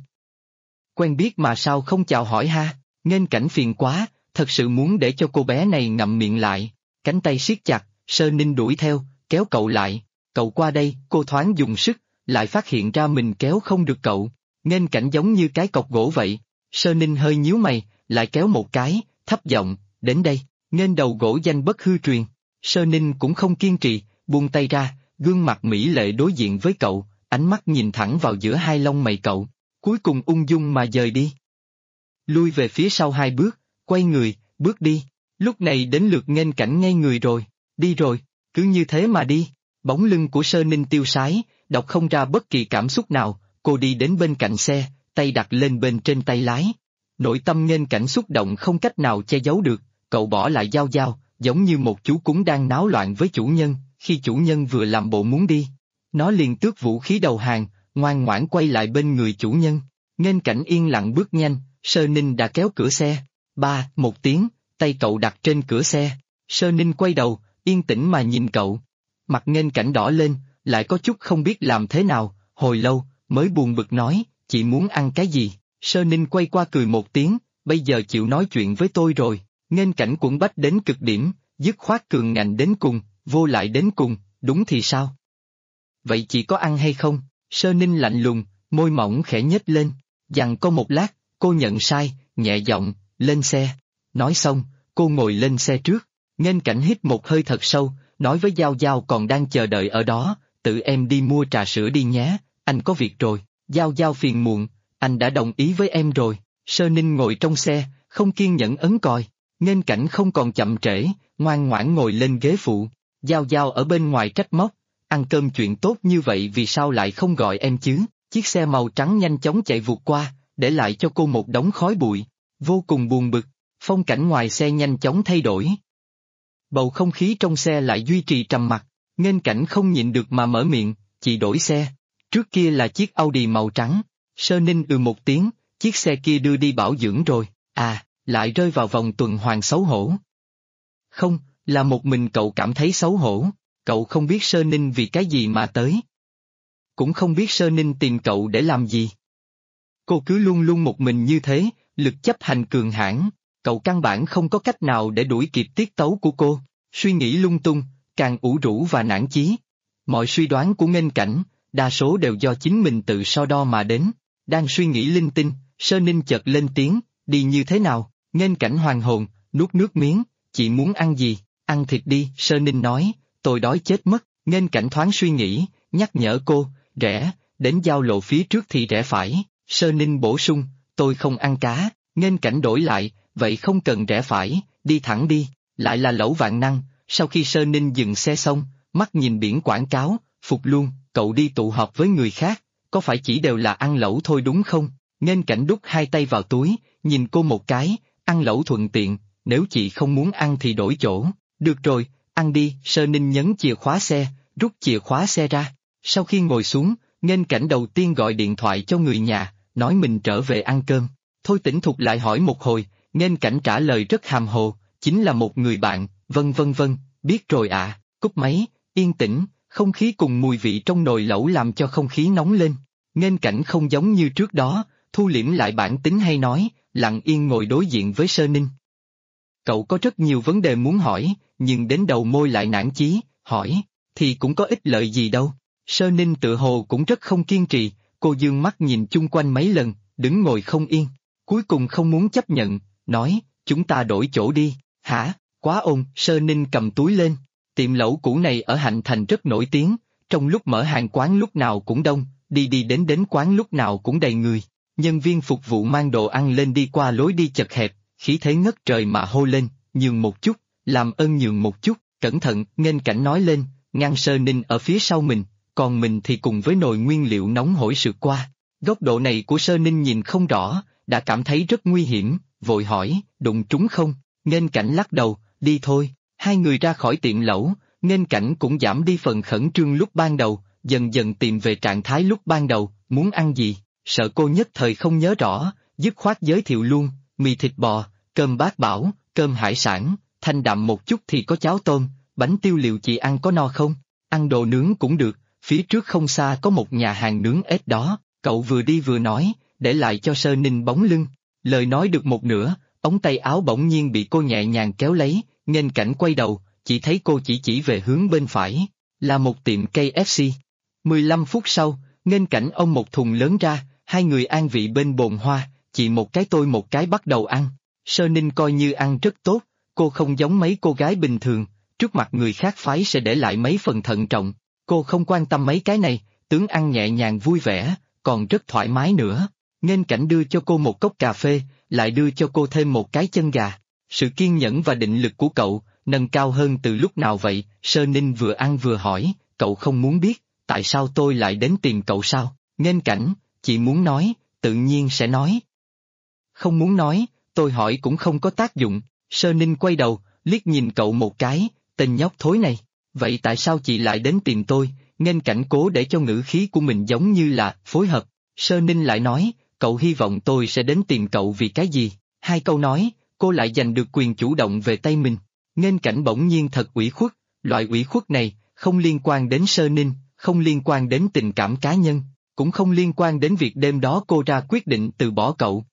Quen biết mà sao không chào hỏi ha? Nghênh Cảnh phiền quá, thật sự muốn để cho cô bé này ngậm miệng lại. Cánh tay siết chặt, Sơ Ninh đuổi theo, kéo cậu lại. Cậu qua đây, cô thoáng dùng sức, lại phát hiện ra mình kéo không được cậu. Nghênh Cảnh giống như cái cọc gỗ vậy. Sơ Ninh hơi nhíu mày, lại kéo một cái, thấp giọng, đến đây. Nghênh đầu gỗ danh bất hư truyền. Sơ Ninh cũng không kiên trì, buông tay ra, gương mặt mỹ lệ đối diện với cậu, ánh mắt nhìn thẳng vào giữa hai lông mày cậu, cuối cùng ung dung mà dời đi. Lui về phía sau hai bước, quay người, bước đi. Lúc này đến lượt Nghênh Cảnh ngây người rồi, đi rồi, cứ như thế mà đi. Bóng lưng của Sơ Ninh tiêu sái, đọc không ra bất kỳ cảm xúc nào, cô đi đến bên cạnh xe, tay đặt lên bên trên tay lái. Nội tâm Nghênh Cảnh xúc động không cách nào che giấu được, cậu bỏ lại Giao Giao, giống như một chú cún đang náo loạn với chủ nhân, khi chủ nhân vừa làm bộ muốn đi. Nó liền tước vũ khí đầu hàng, ngoan ngoãn quay lại bên người chủ nhân. Nghênh Cảnh yên lặng bước nhanh, Sơ Ninh đã kéo cửa xe. Một tiếng, tay cậu đặt trên cửa xe. Sơ Ninh quay đầu, yên tĩnh mà nhìn cậu. Mặt Nghênh Cảnh đỏ lên, lại có chút không biết làm thế nào, hồi lâu, mới buồn bực nói, chị muốn ăn cái gì? Sơ Ninh quay qua cười một tiếng, bây giờ chịu nói chuyện với tôi rồi. Nghênh Cảnh quẫn bách đến cực điểm, dứt khoát cường ngạnh đến cùng, vô lại đến cùng, đúng thì sao? Vậy chị có ăn hay không? Sơ Ninh lạnh lùng, môi mỏng khẽ nhếch lên, dằn có một lát, cô nhận sai, nhẹ giọng, lên xe. Nói xong, cô ngồi lên xe trước. Nghênh Cảnh hít một hơi thật sâu, nói với Giao Giao còn đang chờ đợi ở đó, tự em đi mua trà sữa đi nhé, anh có việc rồi. Giao Giao phiền muộn, anh đã đồng ý với em rồi. Sơ Ninh ngồi trong xe, không kiên nhẫn ấn còi. Nghênh Cảnh không còn chậm trễ, ngoan ngoãn ngồi lên ghế phụ. Giao Giao ở bên ngoài trách móc, ăn cơm chuyện tốt như vậy vì sao lại không gọi em chứ? Chiếc xe màu trắng nhanh chóng chạy vụt qua, để lại cho cô một đống khói bụi, vô cùng buồn bực. Phong cảnh ngoài xe nhanh chóng thay đổi. Bầu không khí trong xe lại duy trì trầm mặc. Nghênh Cảnh không nhịn được mà mở miệng, chị đổi xe. Trước kia là chiếc Audi màu trắng. Sơ Ninh một tiếng, chiếc xe kia đưa đi bảo dưỡng rồi. Lại rơi vào vòng tuần hoàn xấu hổ. Không, là một mình cậu cảm thấy xấu hổ, cậu không biết Sơ Ninh vì cái gì mà tới. Cũng không biết Sơ Ninh tìm cậu để làm gì. Cô cứ luôn luôn một mình như thế, lực chấp hành cường hãn, cậu căn bản không có cách nào để đuổi kịp tiết tấu của cô, suy nghĩ lung tung, càng ủ rũ và nản chí. Mọi suy đoán của Nghênh Cảnh, đa số đều do chính mình tự so đo mà đến. Đang suy nghĩ linh tinh, Sơ Ninh chợt lên tiếng, đi như thế nào? Nghênh Cảnh hoàn hồn, nuốt nước miếng, chị muốn ăn gì? Ăn thịt đi, Sơ Ninh nói, tôi đói chết mất. Nghênh Cảnh thoáng suy nghĩ, nhắc nhở cô, rẽ, đến giao lộ phía trước thì rẽ phải. Sơ Ninh bổ sung, tôi không ăn cá. Nghênh Cảnh đổi lại, vậy không cần rẽ phải, đi thẳng đi. Lại là lẩu vạn năng. Sau khi Sơ Ninh dừng xe xong, mắt nhìn biển quảng cáo, phục luôn, cậu đi tụ họp với người khác, có phải chỉ đều là ăn lẩu thôi đúng không? Nghênh Cảnh đút hai tay vào túi, nhìn cô một cái, ăn lẩu thuận tiện, nếu chị không muốn ăn thì đổi chỗ. Được rồi, ăn đi. Sơ Ninh nhấn chìa khóa xe, rút chìa khóa xe ra. Sau khi ngồi xuống, Nghênh Cảnh đầu tiên gọi điện thoại cho người nhà, nói mình trở về ăn cơm. Thôi Tĩnh Thục lại hỏi một hồi, Nghênh Cảnh trả lời rất hàm hồ, chính là một người bạn, vân, biết rồi ạ. Cúp máy, yên tĩnh, Không khí cùng mùi vị trong nồi lẩu làm cho không khí nóng lên. Nghênh Cảnh không giống như trước đó, thu liễm lại bản tính hay nói, lặng yên ngồi đối diện với Sơ Ninh. Cậu có rất nhiều vấn đề muốn hỏi, nhưng đến đầu môi lại nản chí, hỏi, thì cũng có ích lợi gì đâu. Sơ Ninh tự hồ cũng rất không kiên trì, cô dương mắt nhìn chung quanh mấy lần, đứng ngồi không yên. Cuối cùng không muốn chấp nhận, nói, chúng ta đổi chỗ đi, hả, quá ồn. Sơ Ninh cầm túi lên, tiệm lẩu cũ này ở Hạnh Thành rất nổi tiếng, trong lúc mở hàng quán lúc nào cũng đông, đi đi đến quán lúc nào cũng đầy người. Nhân viên phục vụ mang đồ ăn lên đi qua lối đi chật hẹp, khí thế ngất trời mà hô lên, nhường một chút, làm ơn nhường một chút, cẩn thận. Nghênh Cảnh nói lên, ngăn Sơ Ninh ở phía sau mình, còn mình thì cùng với nồi nguyên liệu nóng hổi sượt qua. Góc độ này của Sơ Ninh nhìn không rõ, đã cảm thấy rất nguy hiểm, vội hỏi, đụng trúng không? Nghênh Cảnh lắc đầu, đi thôi. Hai người ra khỏi tiệm lẩu, Nghênh Cảnh cũng giảm đi phần khẩn trương lúc ban đầu, dần dần tìm về trạng thái lúc ban đầu, muốn ăn gì, sợ cô nhất thời không nhớ rõ, dứt khoát giới thiệu luôn, mì thịt bò, cơm bát bảo, cơm hải sản, thanh đạm một chút thì có cháo tôm, bánh tiêu liệu chị ăn có no không? Ăn đồ nướng cũng được, phía trước không xa có một nhà hàng nướng ếch đó. Cậu vừa đi vừa nói, để lại cho Sơ Ninh bóng lưng. Lời nói được một nửa, ống tay áo bỗng nhiên bị cô nhẹ nhàng kéo lấy, Nghênh Cảnh quay đầu, chỉ thấy cô chỉ về hướng bên phải, là một tiệm KFC. 15 phút sau, Nghênh Cảnh ôm một thùng lớn ra, hai người an vị bên bồn hoa, chị một cái tôi một cái bắt đầu ăn. Sơ Ninh coi như ăn rất tốt, cô không giống mấy cô gái bình thường, trước mặt người khác phái sẽ để lại mấy phần thận trọng. Cô không quan tâm mấy cái này, tướng ăn nhẹ nhàng vui vẻ, còn rất thoải mái nữa. Nghênh Cảnh đưa cho cô một cốc cà phê, lại đưa cho cô thêm một cái chân gà. Sự kiên nhẫn và định lực của cậu, nâng cao hơn từ lúc nào vậy? Sơ Ninh vừa ăn vừa hỏi, cậu không muốn biết, tại sao tôi lại đến tìm cậu sao? Nghênh Cảnh, chị muốn nói, tự nhiên sẽ nói. Không muốn nói, tôi hỏi cũng không có tác dụng. Sơ Ninh quay đầu, liếc nhìn cậu một cái, tên nhóc thối này. Vậy tại sao chị lại đến tìm tôi? Nghênh Cảnh cố để cho ngữ khí của mình giống như là phối hợp. Sơ Ninh lại nói, cậu hy vọng tôi sẽ đến tìm cậu vì cái gì? Hai câu nói, cô lại giành được quyền chủ động về tay mình. Nghênh Cảnh bỗng nhiên thật ủy khuất, loại ủy khuất này, không liên quan đến Sơ Ninh, không liên quan đến tình cảm cá nhân, cũng không liên quan đến việc đêm đó cô ra quyết định từ bỏ cậu.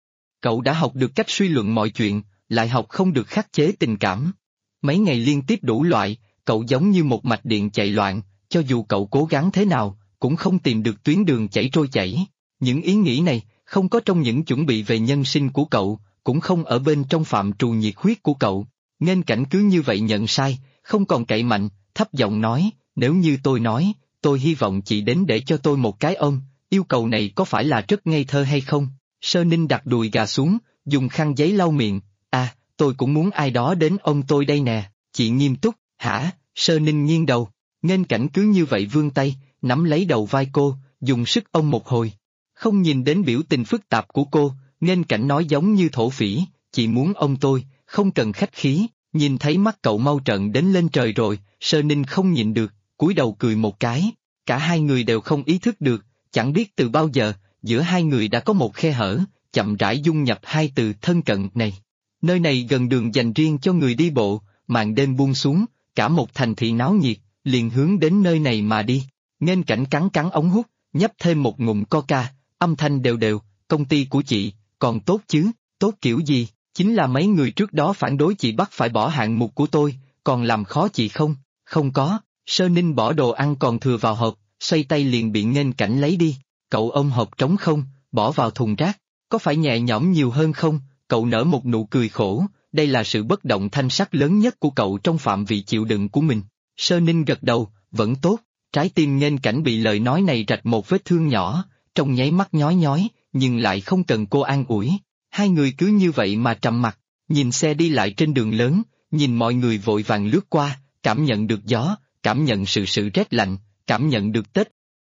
Cậu đã học được cách suy luận mọi chuyện, lại học không được khắc chế tình cảm. Mấy ngày liên tiếp đủ loại, cậu giống như một mạch điện chạy loạn, cho dù cậu cố gắng thế nào, cũng không tìm được tuyến đường chảy trôi chảy. Những ý nghĩ này, không có trong những chuẩn bị về nhân sinh của cậu, cũng không ở bên trong phạm trù nhiệt huyết của cậu. Nghênh Cảnh cứ như vậy nhận sai, không còn cậy mạnh, thấp giọng nói, nếu như tôi nói, tôi hy vọng chị đến để cho tôi một cái ôm, yêu cầu này có phải là rất ngây thơ hay không? Sơ Ninh đặt đùi gà xuống, dùng khăn giấy lau miệng, tôi cũng muốn ai đó đến ôm tôi đây nè. Chị nghiêm túc, hả? Sơ Ninh nghiêng đầu, Nghênh Cảnh cứ như vậy vươn tay, nắm lấy đầu vai cô, dùng sức ôm một hồi. Không nhìn đến biểu tình phức tạp của cô, Nghênh Cảnh nói giống như thổ phỉ, chị muốn ôm tôi, không cần khách khí. Nhìn thấy mắt cậu mau trận đến lên trời rồi, Sơ Ninh không nhịn được, cúi đầu cười một cái. Cả hai người đều không ý thức được, chẳng biết từ bao giờ, giữa hai người đã có một khe hở, chậm rãi dung nhập hai từ thân cận này. Nơi này gần đường dành riêng cho người đi bộ, màn đêm buông xuống, cả một thành thị náo nhiệt, liền hướng đến nơi này mà đi. Nghênh Cảnh cắn ống hút, nhấp thêm một ngụm coca, âm thanh đều đều, công ty của chị, còn tốt chứ, tốt kiểu gì, chính là mấy người trước đó phản đối chị bắt phải bỏ hạng mục của tôi, còn làm khó chị không? Không có. Sơ Ninh bỏ đồ ăn còn thừa vào hộp, xoay tay liền bị Nghênh Cảnh lấy đi. Cậu ôm hộp trống không, bỏ vào thùng rác, có phải nhẹ nhõm nhiều hơn không? Cậu nở một nụ cười khổ, đây là sự bất động thanh sắc lớn nhất của cậu trong phạm vị chịu đựng của mình. Sơ Ninh gật đầu, vẫn tốt, trái tim Nghênh Cảnh bị lời nói này rạch một vết thương nhỏ, trong nháy mắt nhói nhói, nhưng lại không cần cô an ủi. Hai người cứ như vậy mà trầm mặc, nhìn xe đi lại trên đường lớn, nhìn mọi người vội vàng lướt qua, cảm nhận được gió, cảm nhận sự rét lạnh, cảm nhận được Tết.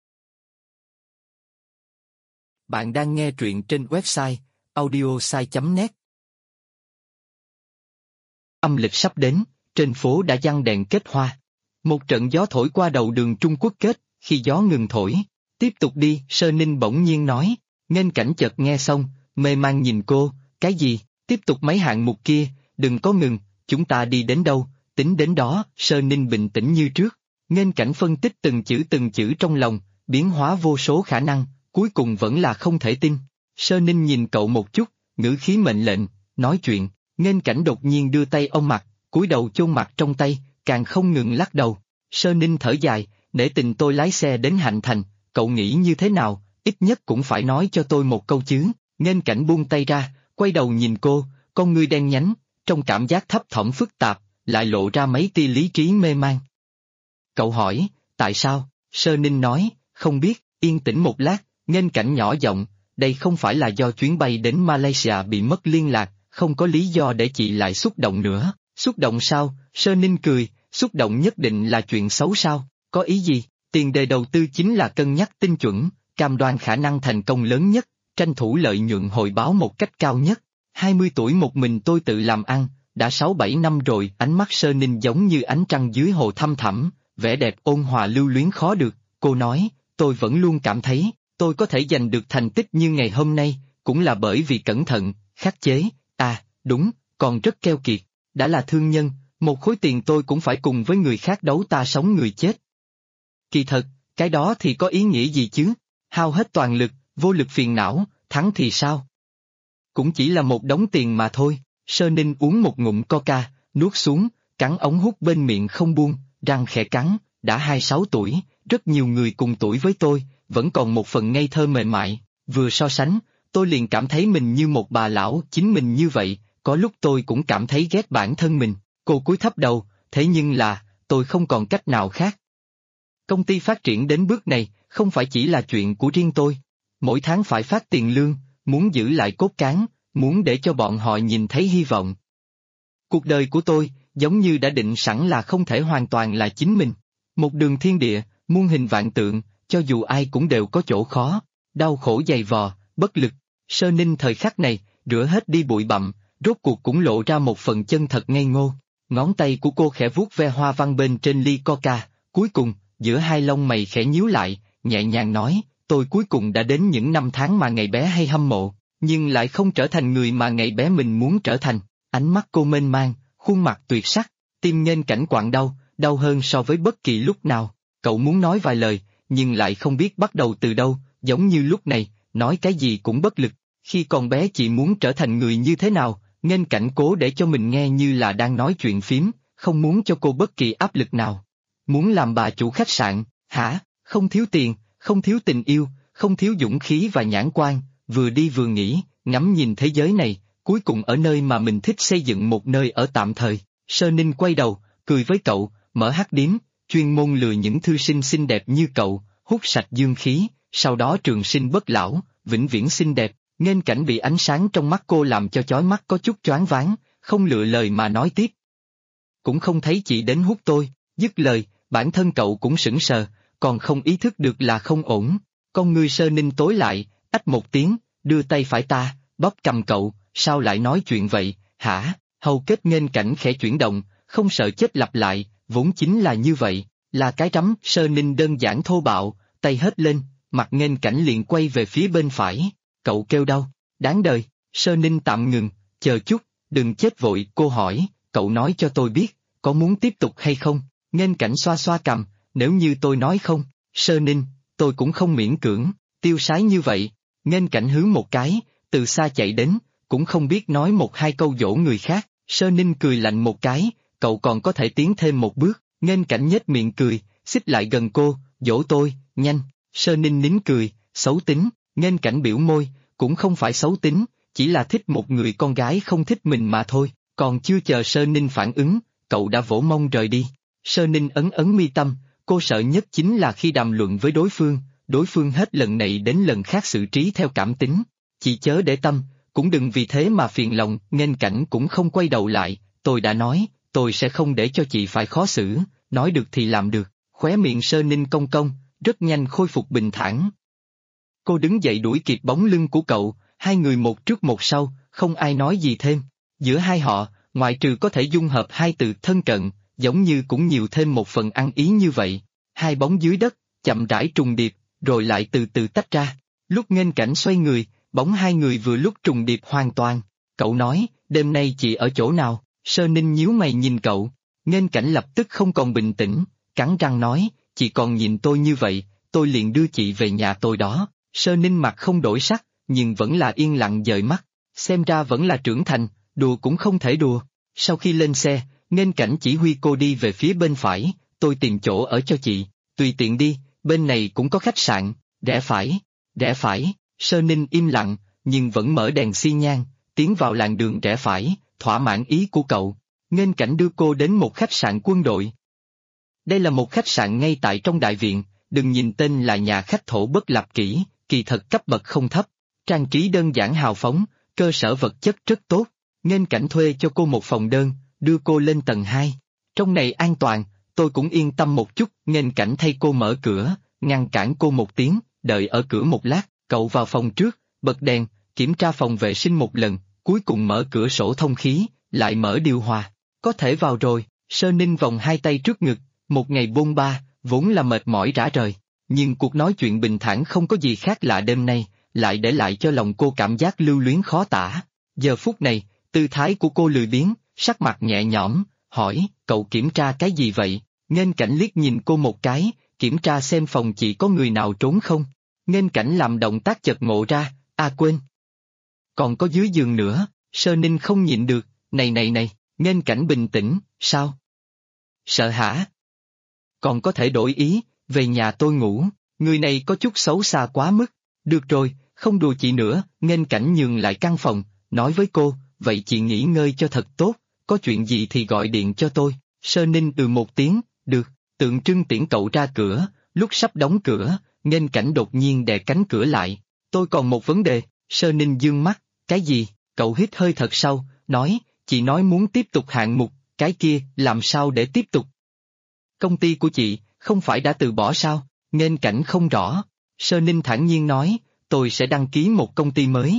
Bạn đang nghe truyện trên website audiosai.net. Âm lịch sắp đến, trên phố đã giăng đèn kết hoa. Một trận gió thổi qua đầu đường Trung Quốc kết, khi gió ngừng thổi, tiếp tục đi, Sơ Ninh bỗng nhiên nói. Nghênh Cảnh chợt nghe xong, mê man nhìn cô, cái gì, tiếp tục mấy hạng mục kia, đừng có ngừng, chúng ta đi đến đâu, tính đến đó. Sơ Ninh bình tĩnh như trước. Nghênh Cảnh phân tích từng chữ trong lòng, biến hóa vô số khả năng, cuối cùng vẫn là không thể tin. Sơ Ninh nhìn cậu một chút, ngữ khí mệnh lệnh, nói chuyện. Nghênh Cảnh đột nhiên đưa tay ôm mặt, cúi đầu chôn mặt trong tay, càng không ngừng lắc đầu. Sơ Ninh thở dài, nể tình tôi lái xe đến Hạnh Thành, cậu nghĩ như thế nào, ít nhất cũng phải nói cho tôi một câu chứ. Nghênh Cảnh buông tay ra, quay đầu nhìn cô, con ngươi đen nhánh, trong cảm giác thấp thỏm phức tạp, lại lộ ra mấy tia lý trí mê man. Cậu hỏi, tại sao? Sơ Ninh nói, không biết, yên tĩnh một lát, Nghênh Cảnh nhỏ giọng, đây không phải là do chuyến bay đến Malaysia bị mất liên lạc, không có lý do để chị lại xúc động nữa. Xúc động sao? Sơ Ninh cười, xúc động nhất định là chuyện xấu sao? Có ý gì? Tiền đề đầu tư chính là cân nhắc tinh chuẩn, cam đoan khả năng thành công lớn nhất, tranh thủ lợi nhuận hồi báo một cách cao nhất. 20 tuổi một mình tôi tự làm ăn, đã 6-7 năm rồi. Ánh mắt Sơ Ninh giống như ánh trăng dưới hồ thăm thẳm, vẻ đẹp ôn hòa lưu luyến khó được. Cô nói, tôi vẫn luôn cảm thấy, tôi có thể giành được thành tích như ngày hôm nay, cũng là bởi vì cẩn thận, khắc chế, đúng, còn rất keo kiệt. Đã là thương nhân, một khối tiền tôi cũng phải cùng với người khác đấu ta sống người chết. Kỳ thật, cái đó thì có ý nghĩa gì chứ? Hao hết toàn lực, vô lực phiền não, thắng thì sao? Cũng chỉ là một đống tiền mà thôi. Sơ Ninh uống một ngụm coca, nuốt xuống, cắn ống hút bên miệng không buông, răng khẽ cắn, đã 26 tuổi, rất nhiều người cùng tuổi với tôi, vẫn còn một phần ngây thơ mềm mại, vừa so sánh, tôi liền cảm thấy mình như một bà lão. Chính mình như vậy, có lúc tôi cũng cảm thấy ghét bản thân mình. Cô cúi thấp đầu, thế nhưng là, tôi không còn cách nào khác. Công ty phát triển đến bước này, không phải chỉ là chuyện của riêng tôi. Mỗi tháng phải phát tiền lương, muốn giữ lại cốt cán, muốn để cho bọn họ nhìn thấy hy vọng. Cuộc đời của tôi, giống như đã định sẵn là không thể hoàn toàn là chính mình. Một đường thiên địa, muôn hình vạn tượng, cho dù ai cũng đều có chỗ khó, đau khổ dày vò, bất lực. Sơ Ninh thời khắc này, rửa hết đi bụi bặm, rốt cuộc cũng lộ ra một phần chân thật ngây ngô. Ngón tay của cô khẽ vuốt ve hoa văn bên trên ly coca, cuối cùng, giữa hai lông mày khẽ nhíu lại, nhẹ nhàng nói, tôi cuối cùng đã đến những năm tháng mà ngày bé hay hâm mộ, nhưng lại không trở thành người mà ngày bé mình muốn trở thành. Ánh mắt cô mênh mang, khuôn mặt tuyệt sắc, tim Nghênh Cảnh quặn đau, đau hơn so với bất kỳ lúc nào. Cậu muốn nói vài lời, nhưng lại không biết bắt đầu từ đâu, giống như lúc này, nói cái gì cũng bất lực. Khi còn bé chị muốn trở thành người như thế nào, Nghênh Cảnh cố để cho mình nghe như là đang nói chuyện phím, không muốn cho cô bất kỳ áp lực nào. Muốn làm bà chủ khách sạn, hả? Không thiếu tiền, không thiếu tình yêu, không thiếu dũng khí và nhãn quan, vừa đi vừa nghĩ, ngắm nhìn thế giới này, cuối cùng ở nơi mà mình thích xây dựng một nơi ở tạm thời. Sơ Ninh quay đầu, cười với cậu, mở hắc điếm, chuyên môn lừa những thư sinh xinh đẹp như cậu, hút sạch dương khí, sau đó trường sinh bất lão, vĩnh viễn xinh đẹp. Nghênh Cảnh bị ánh sáng trong mắt cô làm cho chói mắt có chút choáng váng, không lựa lời mà nói tiếp. Cũng không thấy chị đến hút tôi. Dứt lời, bản thân cậu cũng sững sờ, còn không ý thức được là không ổn. Con ngươi Sơ Ninh tối lại, ách một tiếng, đưa tay phải ta, bóp cầm cậu, sao lại nói chuyện vậy, hả? Hầu kết Nghênh Cảnh khẽ chuyển động, không sợ chết lặp lại, vốn chính là như vậy, là cái rắm. Sơ Ninh đơn giản thô bạo, tay hết lên, mặt Nghênh Cảnh liền quay về phía bên phải. Cậu kêu đau, đáng đời. Sơ Ninh tạm ngừng, chờ chút, đừng chết vội. Cô hỏi, cậu nói cho tôi biết, có muốn tiếp tục hay không? Nghênh Cảnh xoa xoa cằm, nếu như tôi nói không, Sơ Ninh, tôi cũng không miễn cưỡng, tiêu sái như vậy. Nghênh Cảnh hứ một cái, từ xa chạy đến, cũng không biết nói một hai câu dỗ người khác. Sơ Ninh cười lạnh một cái, cậu còn có thể tiến thêm một bước. Nghênh Cảnh nhếch miệng cười, xích lại gần cô, dỗ tôi, nhanh. Sơ Ninh nín cười, xấu tính. Nghênh Cảnh biểu môi, cũng không phải xấu tính, chỉ là thích một người con gái không thích mình mà thôi. Còn chưa chờ Sơ Ninh phản ứng, cậu đã vỗ mông rời đi. Sơ Ninh ấn ấn mi tâm, cô sợ nhất chính là khi đàm luận với đối phương hết lần này đến lần khác xử trí theo cảm tính. Chị chớ để tâm, cũng đừng vì thế mà phiền lòng. Nghênh Cảnh cũng không quay đầu lại, tôi đã nói, tôi sẽ không để cho chị phải khó xử, nói được thì làm được. Khóe miệng Sơ Ninh cong cong, rất nhanh khôi phục bình thản. Cô đứng dậy đuổi kịp bóng lưng của cậu, hai người một trước một sau, không ai nói gì thêm. Giữa hai họ, ngoại trừ có thể dung hợp hai từ thân cận, giống như cũng nhiều thêm một phần ăn ý như vậy. Hai bóng dưới đất, chậm rãi trùng điệp, rồi lại từ từ tách ra. Lúc Nghênh Cảnh xoay người, bóng hai người vừa lúc trùng điệp hoàn toàn. Cậu nói, đêm nay chị ở chỗ nào? Sơ Ninh nhíu mày nhìn cậu. Nghênh Cảnh lập tức không còn bình tĩnh, cắn răng nói, chị còn nhìn tôi như vậy, tôi liền đưa chị về nhà tôi đó. Sơ Ninh mặt không đổi sắc, nhưng vẫn là yên lặng dời mắt, xem ra vẫn là trưởng thành, đùa cũng không thể đùa. Sau khi lên xe, Nghênh Cảnh chỉ huy cô đi về phía bên phải, tôi tìm chỗ ở cho chị, tùy tiện đi, bên này cũng có khách sạn, rẽ phải, Sơ Ninh im lặng, nhưng vẫn mở đèn xi nhan, tiến vào làn đường rẽ phải, thỏa mãn ý của cậu. Nghênh Cảnh đưa cô đến một khách sạn quân đội. Đây là một khách sạn ngay tại trong đại viện, đừng nhìn tên là nhà khách thổ bất lập kỷ, kỳ thật cấp bậc không thấp, trang trí đơn giản hào phóng, cơ sở vật chất rất tốt. Nghênh Cảnh thuê cho cô một phòng đơn, đưa cô lên tầng 2. Trong này an toàn, tôi cũng yên tâm một chút. Nghênh Cảnh thay cô mở cửa, ngăn cản cô một tiếng, đợi ở cửa một lát, cậu vào phòng trước, bật đèn, kiểm tra phòng vệ sinh một lần, cuối cùng mở cửa sổ thông khí, lại mở điều hòa. Có thể vào rồi. Sơ Ninh vòng hai tay trước ngực, một ngày bôn ba, vốn là mệt mỏi rã rời, nhưng cuộc nói chuyện bình thản không có gì khác lạ đêm nay, lại để lại cho lòng cô cảm giác lưu luyến khó tả. Giờ phút này, tư thái của cô lười biếng, sắc mặt nhẹ nhõm, hỏi, cậu kiểm tra cái gì vậy? Nghênh Cảnh liếc nhìn cô một cái, kiểm tra xem phòng chị có người nào trốn không. Nghênh Cảnh làm động tác chợt ngộ ra, quên. Còn có dưới giường nữa. Sơ Ninh không nhịn được, này. Nghênh Cảnh bình tĩnh, sao? Sợ hả? Còn có thể đổi ý, về nhà tôi ngủ, người này có chút xấu xa quá mức. Được rồi, không đùa chị nữa. Nghênh Cảnh nhường lại căn phòng, nói với cô, vậy chị nghỉ ngơi cho thật tốt, có chuyện gì thì gọi điện cho tôi. Sơ Ninh một tiếng, được, tượng trưng tiễn cậu ra cửa. Lúc sắp đóng cửa, Nghênh Cảnh đột nhiên đè cánh cửa lại. Tôi còn một vấn đề. Sơ Ninh dương mắt, cái gì? Cậu hít hơi thật sâu, nói, chị nói muốn tiếp tục hạng mục, cái kia, làm sao để tiếp tục? Công ty của chị, không phải đã từ bỏ sao? Nghênh Cảnh không rõ. Sơ Ninh thản nhiên nói, tôi sẽ đăng ký một công ty mới.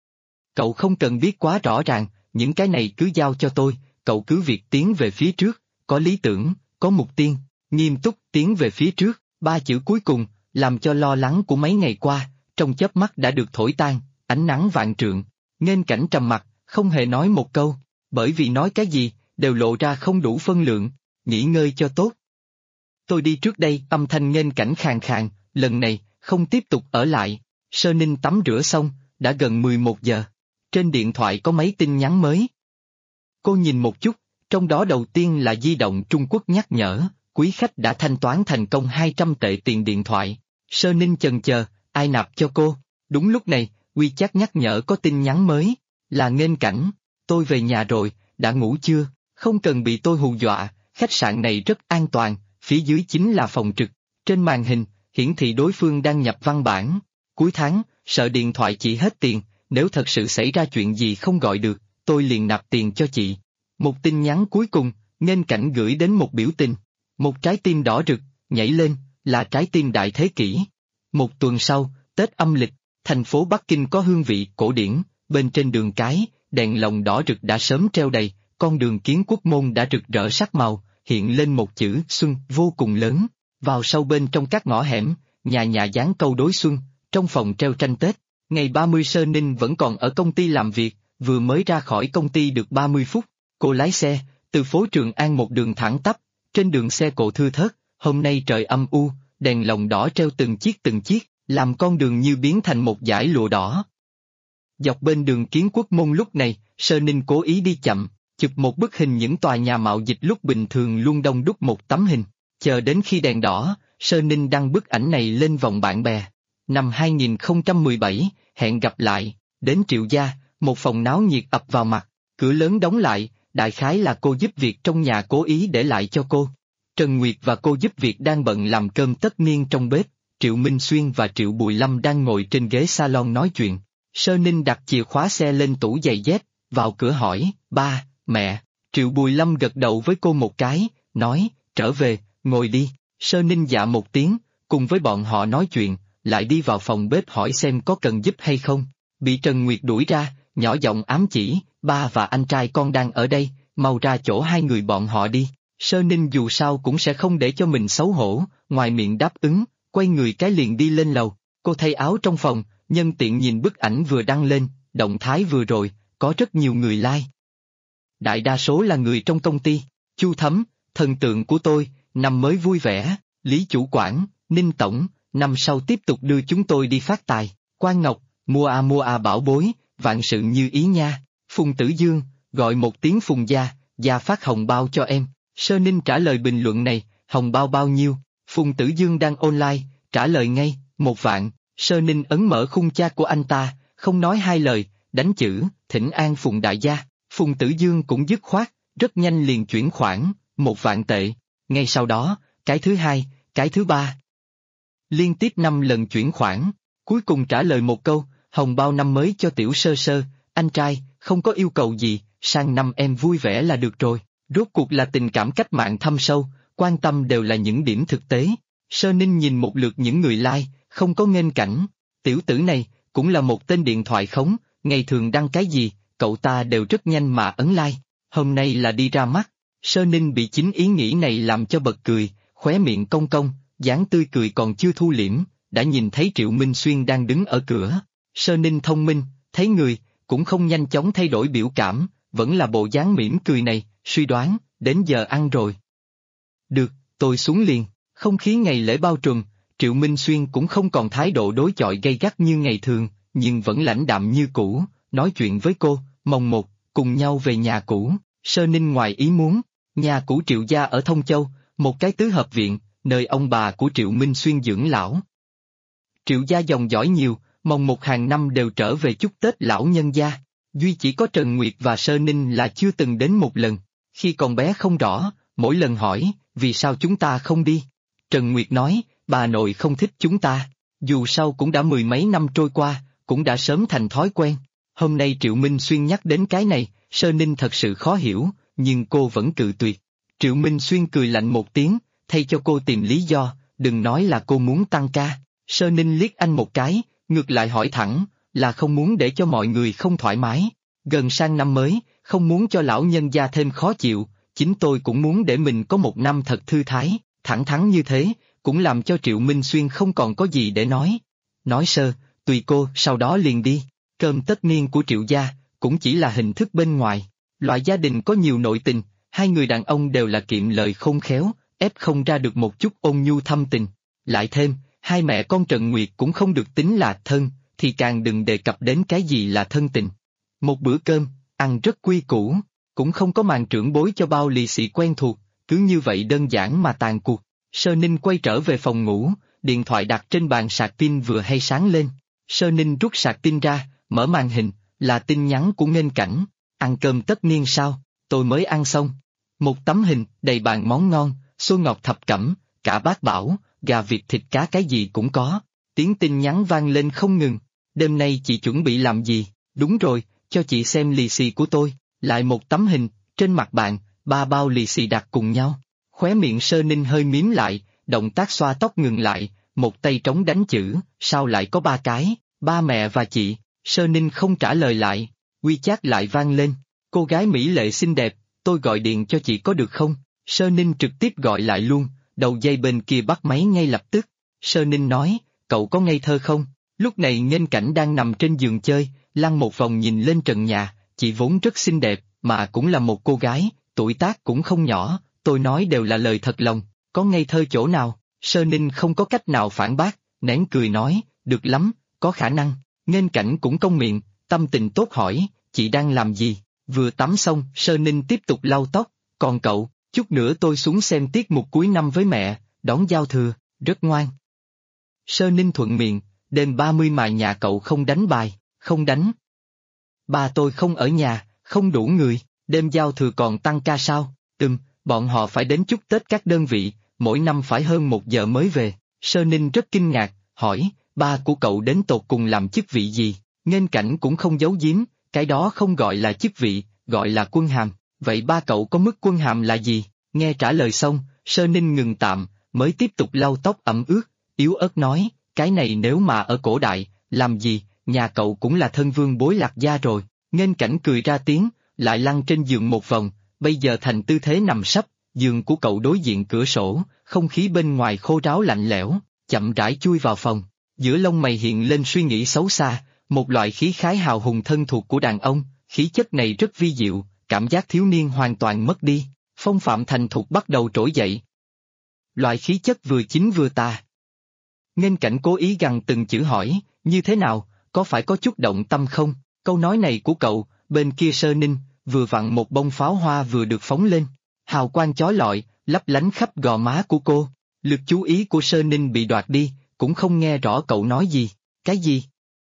Cậu không cần biết quá rõ ràng, những cái này cứ giao cho tôi, cậu cứ việc tiến về phía trước, có lý tưởng, có mục tiêu, nghiêm túc tiến về phía trước. 3 chữ cuối cùng, làm cho lo lắng của mấy ngày qua, trong chớp mắt đã được thổi tan, ánh nắng vạn trượng. Nghênh Cảnh trầm mặt, không hề nói một câu, bởi vì nói cái gì, đều lộ ra không đủ phân lượng. Nghỉ ngơi cho tốt. Tôi đi trước đây. Âm thanh Nghênh Cảnh khàn khàn, lần này, không tiếp tục ở lại. Sơ Ninh tắm rửa xong, đã gần 11 giờ. Trên điện thoại có mấy tin nhắn mới. Cô nhìn một chút, trong đó đầu tiên là di động Trung Quốc nhắc nhở, quý khách đã thanh toán thành công 200 tệ tiền điện thoại. Sơ Ninh chần chờ, ai nạp cho cô? Đúng lúc này, WeChat nhắc nhở có tin nhắn mới, là Nghênh Cảnh. Tôi về nhà rồi, đã ngủ chưa? Không cần bị tôi hù dọa, khách sạn này rất an toàn, phía dưới chính là phòng trực. Trên màn hình, hiển thị đối phương đang nhập văn bản. Cuối tháng, sợ điện thoại chị hết tiền, nếu thật sự xảy ra chuyện gì không gọi được, tôi liền nạp tiền cho chị. Một tin nhắn cuối cùng, Nghênh Cảnh gửi đến một biểu tình. Một trái tim đỏ rực, nhảy lên, là trái tim đại thế kỷ. Một tuần sau, Tết âm lịch, thành phố Bắc Kinh có hương vị cổ điển, bên trên đường cái, đèn lồng đỏ rực đã sớm treo đầy, con đường Kiến Quốc môn đã rực rỡ sắc màu, hiện lên một chữ xuân vô cùng lớn. Vào sâu bên trong các ngõ hẻm, nhà dán câu đối xuân, trong phòng treo tranh Tết. Ngày 30 Sơ Ninh vẫn còn ở công ty làm việc, vừa mới ra khỏi công ty được 30 phút, cô lái xe, từ phố Trường An một đường thẳng tắp, trên đường xe cộ thưa thớt, hôm nay trời âm u, đèn lồng đỏ treo từng chiếc, làm con đường như biến thành một dải lụa đỏ. Dọc bên đường Kiến Quốc môn lúc này, Sơ Ninh cố ý đi chậm, chụp một bức hình những tòa nhà mạo dịch lúc bình thường luôn đông đúc một tấm hình, chờ đến khi đèn đỏ, Sơ Ninh đăng bức ảnh này lên vòng bạn bè. Năm 2017, hẹn gặp lại, đến Triệu gia, một phòng náo nhiệt ập vào mặt, cửa lớn đóng lại, đại khái là cô giúp việc trong nhà cố ý để lại cho cô. Trần Nguyệt và cô giúp việc đang bận làm cơm tất niên trong bếp, Triệu Minh Xuyên và Triệu Bùi Lâm đang ngồi trên ghế salon nói chuyện. Sơ Ninh đặt chìa khóa xe lên tủ giày dép, vào cửa hỏi, ba, mẹ. Triệu Bùi Lâm gật đầu với cô một cái, nói, trở về, ngồi đi. Sơ Ninh dạ một tiếng, cùng với bọn họ nói chuyện, lại đi vào phòng bếp hỏi xem có cần giúp hay không. Bị Trần Nguyệt đuổi ra, nhỏ giọng ám chỉ, ba và anh trai con đang ở đây, mau ra chỗ hai người bọn họ đi. Sơ Ninh dù sao cũng sẽ không để cho mình xấu hổ, ngoài miệng đáp ứng, quay người cái liền đi lên lầu. Cô thay áo trong phòng, nhân tiện nhìn bức ảnh vừa đăng lên, động thái vừa rồi, có rất nhiều người like. Đại đa số là người trong công ty. Chu Thấm, thần tượng của tôi, năm mới vui vẻ, Lý chủ quản, Ninh tổng, năm sau tiếp tục đưa chúng tôi đi phát tài, Quan Ngọc, mua à bảo bối, vạn sự như ý nha, Phùng Tử Dương, gọi một tiếng Phùng gia phát hồng bao cho em, Sơ Ninh trả lời bình luận này, hồng bao bao nhiêu, Phùng Tử Dương đang online, trả lời ngay, 1 vạn, Sơ Ninh ấn mở khung chat của anh ta, không nói hai lời, đánh chữ, thỉnh an Phùng đại gia, Phùng Tử Dương cũng dứt khoát, rất nhanh liền chuyển khoản, 1 vạn tệ, ngay sau đó, cái thứ hai, cái thứ ba. Liên tiếp 5 lần chuyển khoản, cuối cùng trả lời một câu, hồng bao năm mới cho tiểu Sơ Sơ, anh trai, không có yêu cầu gì, sang năm em vui vẻ là được rồi, rốt cuộc là tình cảm cách mạng thâm sâu, quan tâm đều là những điểm thực tế. Sơ Ninh nhìn một lượt những người like, không có nghênh cảnh, tiểu tử này, cũng là một tên điện thoại khống, ngày thường đăng cái gì, cậu ta đều rất nhanh mà ấn like, hôm nay là đi ra mắt. Sơ Ninh bị chính ý nghĩ này làm cho bật cười, khóe miệng cong cong, dáng tươi cười còn chưa thu liễm, đã nhìn thấy Triệu Minh Xuyên đang đứng ở cửa. Sơ Ninh thông minh, thấy người, cũng không nhanh chóng thay đổi biểu cảm, vẫn là bộ dáng mỉm cười này, suy đoán, đến giờ ăn rồi. Được, tôi xuống liền, không khí ngày lễ bao trùm, Triệu Minh Xuyên cũng không còn thái độ đối chọi gay gắt như ngày thường, nhưng vẫn lãnh đạm như cũ, nói chuyện với cô, mồng một, cùng nhau về nhà cũ. Sơ Ninh ngoài ý muốn, nhà cũ Triệu gia ở Thông Châu, một cái tứ hợp viện, nơi ông bà của Triệu Minh Xuyên dưỡng lão. Triệu gia dòng dõi nhiều, mồng một hàng năm đều trở về chúc Tết lão nhân gia, duy chỉ có Trần Nguyệt và Sơ Ninh là chưa từng đến một lần, khi còn bé không rõ, mỗi lần hỏi, vì sao chúng ta không đi? Trần Nguyệt nói, bà nội không thích chúng ta, dù sao cũng đã 10 mấy năm trôi qua, cũng đã sớm thành thói quen. Hôm nay Triệu Minh Xuyên nhắc đến cái này, Sơ Ninh thật sự khó hiểu, nhưng cô vẫn cự tuyệt. Triệu Minh Xuyên cười lạnh một tiếng, thay cho cô tìm lý do, đừng nói là cô muốn tăng ca. Sơ Ninh liếc anh một cái, ngược lại hỏi thẳng, là không muốn để cho mọi người không thoải mái. Gần sang năm mới, không muốn cho lão nhân gia thêm khó chịu, chính tôi cũng muốn để mình có một năm thật thư thái, thẳng thắn như thế, cũng làm cho Triệu Minh Xuyên không còn có gì để nói. Nói sơ, tùy cô, sau đó liền đi. Cơm tất niên của Triệu gia, cũng chỉ là hình thức bên ngoài. Loại gia đình có nhiều nội tình, hai người đàn ông đều là kiệm lời khôn khéo, ép không ra được một chút ôn nhu thâm tình. Lại thêm, hai mẹ con Trần Nguyệt cũng không được tính là thân, thì càng đừng đề cập đến cái gì là thân tình. Một bữa cơm, ăn rất quy củ, cũng không có màn trưởng bối cho bao lì xì quen thuộc, cứ như vậy đơn giản mà tàn cuộc. Sơ Ninh quay trở về phòng ngủ, điện thoại đặt trên bàn sạc pin vừa hay sáng lên. Sơ Ninh rút sạc pin ra, mở màn hình, là tin nhắn của Nghênh Cảnh. Ăn cơm tất niên sao, tôi mới ăn xong. Một tấm hình, đầy bàn món ngon, xôi ngọt thập cẩm, cả bát bảo, gà vịt thịt cá cái gì cũng có. Tiếng tin nhắn vang lên không ngừng. Đêm nay chị chuẩn bị làm gì? Đúng rồi, cho chị xem lì xì của tôi. Lại một tấm hình, trên mặt bàn, 3 bao lì xì đặt cùng nhau. Khóe miệng Sơ Ninh hơi mím lại, động tác xoa tóc ngừng lại, một tay trống đánh chữ, sao lại có 3 cái, ba mẹ và chị. Sơ Ninh không trả lời lại, WeChat lại vang lên, cô gái mỹ lệ xinh đẹp, tôi gọi điện cho chị có được không? Sơ Ninh trực tiếp gọi lại luôn, đầu dây bên kia bắt máy ngay lập tức. Sơ Ninh nói, cậu có ngây thơ không? Lúc này Nghênh Cảnh đang nằm trên giường chơi, lăn một vòng nhìn lên trần nhà, chị vốn rất xinh đẹp, mà cũng là một cô gái, tuổi tác cũng không nhỏ, tôi nói đều là lời thật lòng, có ngây thơ chỗ nào? Sơ Ninh không có cách nào phản bác, nén cười nói, được lắm, có khả năng. Nghênh Cảnh cũng cong miệng, tâm tình tốt hỏi, chị đang làm gì? Vừa tắm xong, Sơ Ninh tiếp tục lau tóc, còn cậu, chút nữa tôi xuống xem tiết mục cuối năm với mẹ, đón giao thừa, rất ngoan. Sơ Ninh thuận miệng, đêm 30 mà nhà cậu không đánh bài, không đánh. Ba tôi không ở nhà, không đủ người, đêm giao thừa còn tăng ca sao? Bọn họ phải đến chúc Tết các đơn vị, mỗi năm phải hơn 1 giờ mới về. Sơ Ninh rất kinh ngạc, hỏi, ba của cậu đến tột cùng làm chức vị gì? Nghênh Cảnh cũng không giấu giếm, cái đó không gọi là chức vị, gọi là quân hàm. Vậy ba cậu có mức quân hàm là gì? Nghe trả lời xong, Sơ Ninh ngừng tạm, mới tiếp tục lau tóc ẩm ướt, yếu ớt nói, cái này nếu mà ở cổ đại, làm gì, nhà cậu cũng là thân vương bối Lạc gia rồi. Nghênh Cảnh cười ra tiếng, lại lăn trên giường một vòng, bây giờ thành tư thế nằm sấp, giường của cậu đối diện cửa sổ, không khí bên ngoài khô ráo lạnh lẽo, chậm rãi chui vào phòng. Giữa lông mày hiện lên suy nghĩ xấu xa, một loại khí khái hào hùng thân thuộc của đàn ông, khí chất này rất vi diệu, cảm giác thiếu niên hoàn toàn mất đi, phong phạm thành thục bắt đầu trỗi dậy. loại khí chất vừa chính vừa tà. Nghênh Cảnh cố ý gằn từng chữ hỏi, như thế nào, có phải có chút động tâm không? Câu nói này của cậu, bên kia Sơ Ninh, vừa vặn một bông pháo hoa vừa được phóng lên. Hào quang chói lọi, lấp lánh khắp gò má của cô. Lực chú ý của Sơ Ninh bị đoạt đi, cũng không nghe rõ cậu nói gì. Cái gì?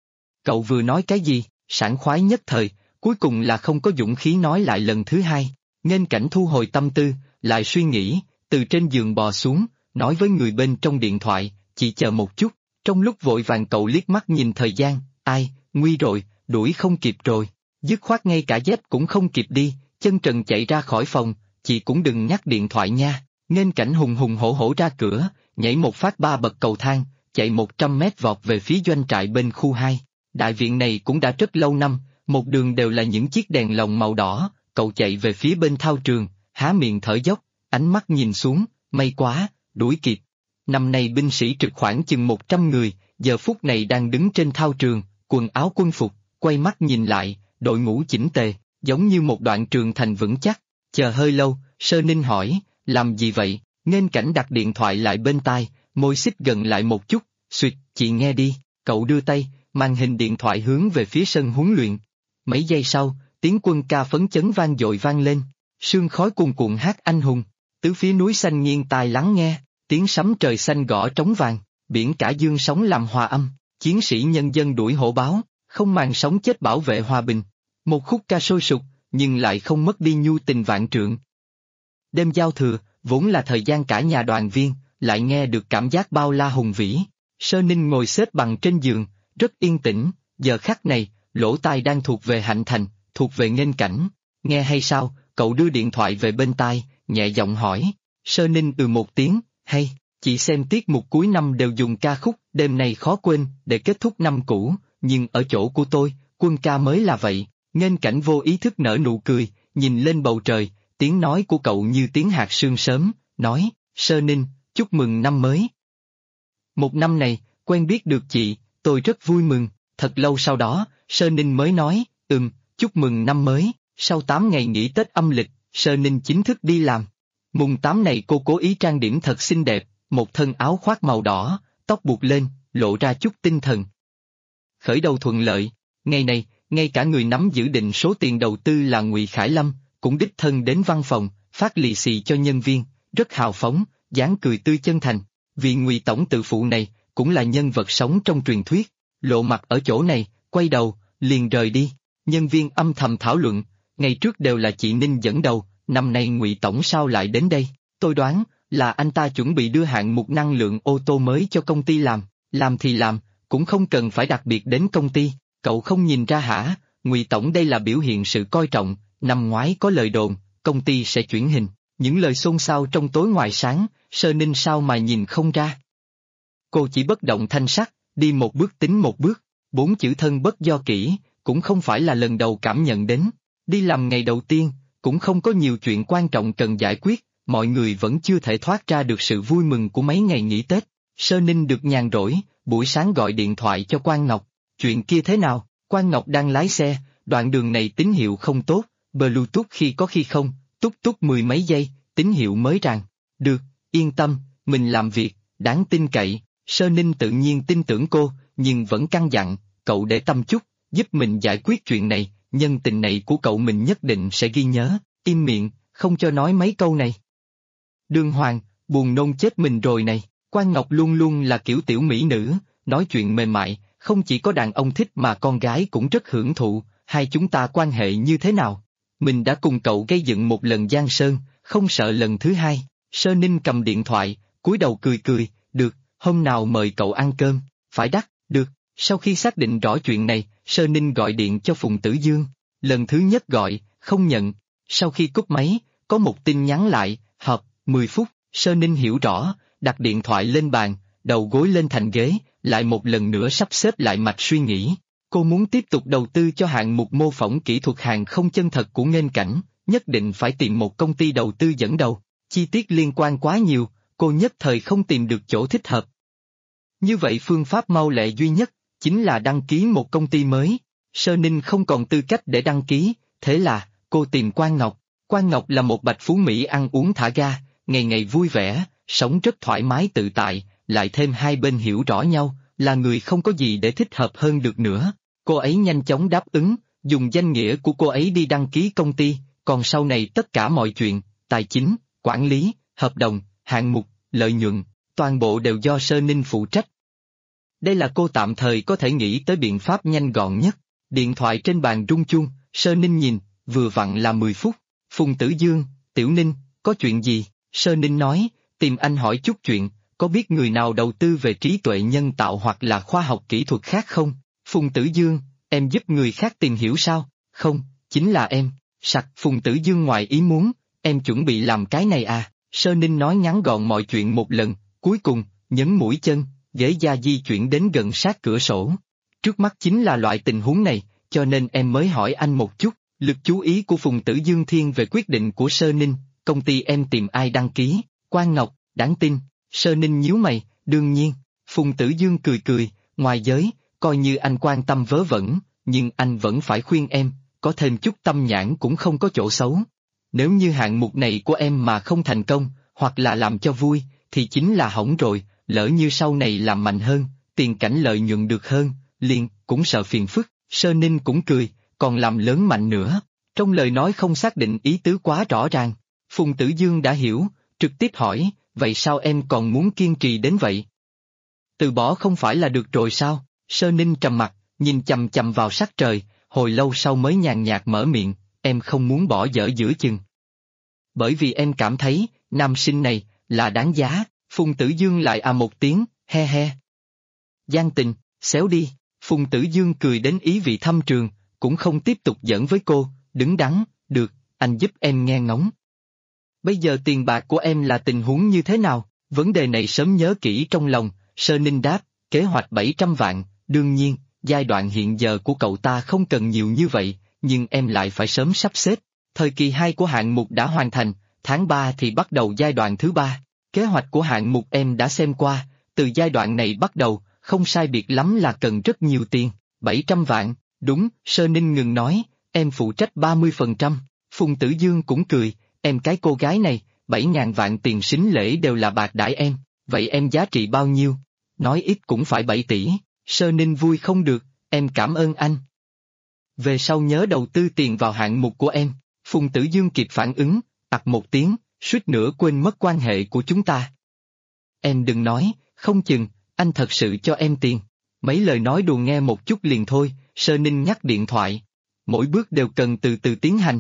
Cậu vừa nói cái gì? Sảng khoái nhất thời, cuối cùng là không có dũng khí nói lại lần thứ hai. Nghênh Cảnh thu hồi tâm tư, lại suy nghĩ, từ trên giường bò xuống, nói với người bên trong điện thoại, chỉ chờ một chút. Trong lúc vội vàng cậu liếc mắt nhìn thời gian, ai, nguy rồi, đuổi không kịp rồi. Dứt khoát ngay cả dép cũng không kịp đi, chân trần chạy ra khỏi phòng, chị cũng đừng nhắc điện thoại nha. Nghênh Cảnh hùng hùng hổ hổ ra cửa, nhảy một phát 3 bậc cầu thang, chạy 100 mét vọt về phía doanh trại bên khu 2. Đại viện này cũng đã rất lâu năm, một đường đều là những chiếc đèn lồng màu đỏ, cậu chạy về phía bên thao trường, há miệng thở dốc, ánh mắt nhìn xuống, may quá, đuổi kịp. Năm nay binh sĩ trực khoảng chừng 100 người, giờ phút này đang đứng trên thao trường, quần áo quân phục, quay mắt nhìn lại, đội ngũ chỉnh tề, giống như một đoạn trường thành vững chắc. Chờ hơi lâu, Sơ Ninh hỏi, làm gì vậy? Nghênh Cảnh đặt điện thoại lại bên tai, môi xích gần lại một chút, xuyệt, chị nghe đi. Cậu đưa tay, màn hình điện thoại hướng về phía sân huấn luyện. Mấy giây sau, tiếng quân ca phấn chấn vang dội vang lên, sương khói cuồn cuộn hát anh hùng, tứ phía núi xanh nghiêng tai lắng nghe, tiếng sấm trời xanh gõ trống vàng, biển cả dương sóng làm hòa âm, chiến sĩ nhân dân đuổi hổ báo, không màng sống chết bảo vệ hòa bình. Một khúc ca sôi sục, nhưng lại không mất đi nhu tình vạn trượng. Đêm giao thừa, vốn là thời gian cả nhà đoàn viên, lại nghe được cảm giác bao la hùng vĩ. Sơ Ninh ngồi xếp bằng trên giường, rất yên tĩnh, giờ khắc này, lỗ tai đang thuộc về Hạnh Thành, thuộc về Nghênh Cảnh. Nghe hay sao? Cậu đưa điện thoại về bên tai, nhẹ giọng hỏi. Sơ Ninh một tiếng, hay, chị xem tiết mục cuối năm đều dùng ca khúc Đêm Này Khó Quên để kết thúc năm cũ, nhưng ở chỗ của tôi, quân ca mới là vậy. Nghênh Cảnh vô ý thức nở nụ cười, nhìn lên bầu trời, tiếng nói của cậu như tiếng hạt sương sớm, nói, Sơ Ninh, chúc mừng năm mới. Một năm này, quen biết được chị, tôi rất vui mừng. Thật lâu sau đó, Sơ Ninh mới nói, chúc mừng năm mới. Sau 8 ngày nghỉ Tết âm lịch, Sơ Ninh chính thức đi làm. Mùng 8 này cô cố ý trang điểm thật xinh đẹp, một thân áo khoác màu đỏ, tóc buộc lên, lộ ra chút tinh thần. Khởi đầu thuận lợi, ngày này, ngay cả người nắm giữ định số tiền đầu tư là Ngụy Khải Lâm, cũng đích thân đến văn phòng, phát lì xì cho nhân viên, rất hào phóng, dáng cười tươi chân thành. Vì Ngụy tổng tự phụ này, cũng là nhân vật sống trong truyền thuyết, lộ mặt ở chỗ này, quay đầu, liền rời đi. Nhân viên âm thầm thảo luận, ngày trước đều là chị Ninh dẫn đầu, năm nay Ngụy tổng sao lại đến đây? Tôi đoán là anh ta chuẩn bị đưa hạng mục năng lượng ô tô mới cho công ty làm thì làm, cũng không cần phải đặc biệt đến công ty. Cậu không nhìn ra hả? Ngụy tổng đây là biểu hiện sự coi trọng. Năm ngoái có lời đồn, công ty sẽ chuyển hình, những lời xôn xao trong tối ngoài sáng, Sơ Ninh sao mà nhìn không ra. Cô chỉ bất động thanh sắc, đi một bước tính một bước, 4 chữ thân bất do kỷ, cũng không phải là lần đầu cảm nhận đến. Đi làm ngày đầu tiên, cũng không có nhiều chuyện quan trọng cần giải quyết, mọi người vẫn chưa thể thoát ra được sự vui mừng của mấy ngày nghỉ Tết. Sơ Ninh được nhàn rỗi, buổi sáng gọi điện thoại cho Quang Ngọc, chuyện kia thế nào? Quang Ngọc đang lái xe, đoạn đường này tín hiệu không tốt, Bluetooth khi có khi không, túc mười mấy giây, tín hiệu mới ràng. Được, yên tâm, mình làm việc, đáng tin cậy. Sơ Ninh tự nhiên tin tưởng cô, nhưng vẫn căn dặn, cậu để tâm chút, giúp mình giải quyết chuyện này, nhân tình này của cậu mình nhất định sẽ ghi nhớ, im miệng, không cho nói mấy câu này. Đường Hoàng, buồn nôn chết mình rồi này, Quang Ngọc luôn luôn là kiểu tiểu mỹ nữ, nói chuyện mềm mại, không chỉ có đàn ông thích mà con gái cũng rất hưởng thụ, hai chúng ta quan hệ như thế nào? Mình đã cùng cậu gây dựng một lần Giang Sơn, không sợ lần thứ hai. Sơ Ninh cầm điện thoại, cúi đầu cười, được, hôm nào mời cậu ăn cơm, phải đắt, được. Sau khi xác định rõ chuyện này, Sơ Ninh gọi điện cho Phùng Tử Dương. Lần thứ nhất gọi, không nhận. Sau khi cúp máy, có một tin nhắn lại, họp, 10 phút. Sơ Ninh hiểu rõ, đặt điện thoại lên bàn, đầu gối lên thành ghế, lại một lần nữa sắp xếp lại mạch suy nghĩ. Cô muốn tiếp tục đầu tư cho hạng mục mô phỏng kỹ thuật hàng không chân thật của Nghênh Cảnh, nhất định phải tìm một công ty đầu tư dẫn đầu. Chi tiết liên quan quá nhiều, cô nhất thời không tìm được chỗ thích hợp. Như vậy phương pháp mau lẹ duy nhất, chính là đăng ký một công ty mới. Sơ Ninh không còn tư cách để đăng ký, thế là, cô tìm Quang Ngọc. Quang Ngọc là một bạch phú Mỹ ăn uống thả ga, ngày ngày vui vẻ, sống rất thoải mái tự tại, lại thêm hai bên hiểu rõ nhau, là người không có gì để thích hợp hơn được nữa. Cô ấy nhanh chóng đáp ứng, dùng danh nghĩa của cô ấy đi đăng ký công ty, còn sau này tất cả mọi chuyện, tài chính, quản lý, hợp đồng, hạng mục, lợi nhuận, toàn bộ đều do Sơ Ninh phụ trách. Đây là cô tạm thời có thể nghĩ tới biện pháp nhanh gọn nhất. Điện thoại trên bàn rung chuông, Sơ Ninh nhìn, vừa vặn là 10 phút. Phùng Tử Dương, Tiểu Ninh, có chuyện gì? Sơ Ninh nói, tìm anh hỏi chút chuyện, có biết người nào đầu tư về trí tuệ nhân tạo hoặc là khoa học kỹ thuật khác không? Phùng Tử Dương, em giúp người khác tìm hiểu sao? Không, chính là em. Sặc. Phùng Tử Dương ngoài ý muốn, em chuẩn bị làm cái này à? Sơ Ninh nói ngắn gọn mọi chuyện một lần, cuối cùng, nhấn mũi chân, ghế da di chuyển đến gần sát cửa sổ. Trước mắt chính là loại tình huống này, cho nên em mới hỏi anh một chút. Lực chú ý của Phùng Tử Dương thiên về quyết định của Sơ Ninh, công ty em tìm ai đăng ký? Quang Ngọc, đáng tin. Sơ Ninh nhíu mày, đương nhiên. Phùng Tử Dương cười cười, ngoài giới, coi như anh quan tâm vớ vẩn, nhưng anh vẫn phải khuyên em, có thêm chút tâm nhãn cũng không có chỗ xấu. Nếu như hạng mục này của em mà không thành công, hoặc là làm cho vui, thì chính là hỏng rồi, lỡ như sau này làm mạnh hơn, tiền cảnh lợi nhuận được hơn, liền, cũng sợ phiền phức. Sơ Ninh cũng cười, còn làm lớn mạnh nữa. Trong lời nói không xác định ý tứ quá rõ ràng. Phùng Tử Dương đã hiểu, trực tiếp hỏi, vậy sao em còn muốn kiên trì đến vậy? Từ bỏ không phải là được rồi sao? Sơ Ninh trầm mặt, nhìn chằm chằm vào sắc trời, hồi lâu sau mới nhàn nhạt mở miệng, em không muốn bỏ dở giữa chừng. Bởi vì em cảm thấy, nam sinh này, là đáng giá. Phùng Tử Dương lại à một tiếng, he he. Giang tình, xéo đi. Phùng Tử Dương cười đến ý vị thâm trường, cũng không tiếp tục giỡn với cô, đứng đắn, được, anh giúp em nghe ngóng. Bây giờ tiền bạc của em là tình huống như thế nào? Vấn đề này sớm nhớ kỹ trong lòng. Sơ Ninh đáp, kế hoạch 700 vạn, đương nhiên, giai đoạn hiện giờ của cậu ta không cần nhiều như vậy, nhưng em lại phải sớm sắp xếp. Thời kỳ 2 của hạng mục đã hoàn thành, tháng 3 thì bắt đầu giai đoạn thứ 3. Kế hoạch của hạng mục em đã xem qua, từ giai đoạn này bắt đầu, không sai biệt lắm là cần rất nhiều tiền. 700 vạn, đúng. Sơ Ninh ngừng nói, em phụ trách 30%. Phùng Tử Dương cũng cười, em cái cô gái này, 7.000 vạn tiền sính lễ đều là bạc đãi em, vậy em giá trị bao nhiêu? Nói ít cũng phải 7 tỷ. Sơ Ninh vui không được, em cảm ơn anh. Về sau nhớ đầu tư tiền vào hạng mục của em. Phùng Tử Dương kịp phản ứng, ặc một tiếng, suýt nữa quên mất quan hệ của chúng ta. Em đừng nói, không chừng, anh thật sự cho em tiền. Mấy lời nói đùa nghe một chút liền thôi. Sơ Ninh ngắt điện thoại. Mỗi bước đều cần từ từ tiến hành.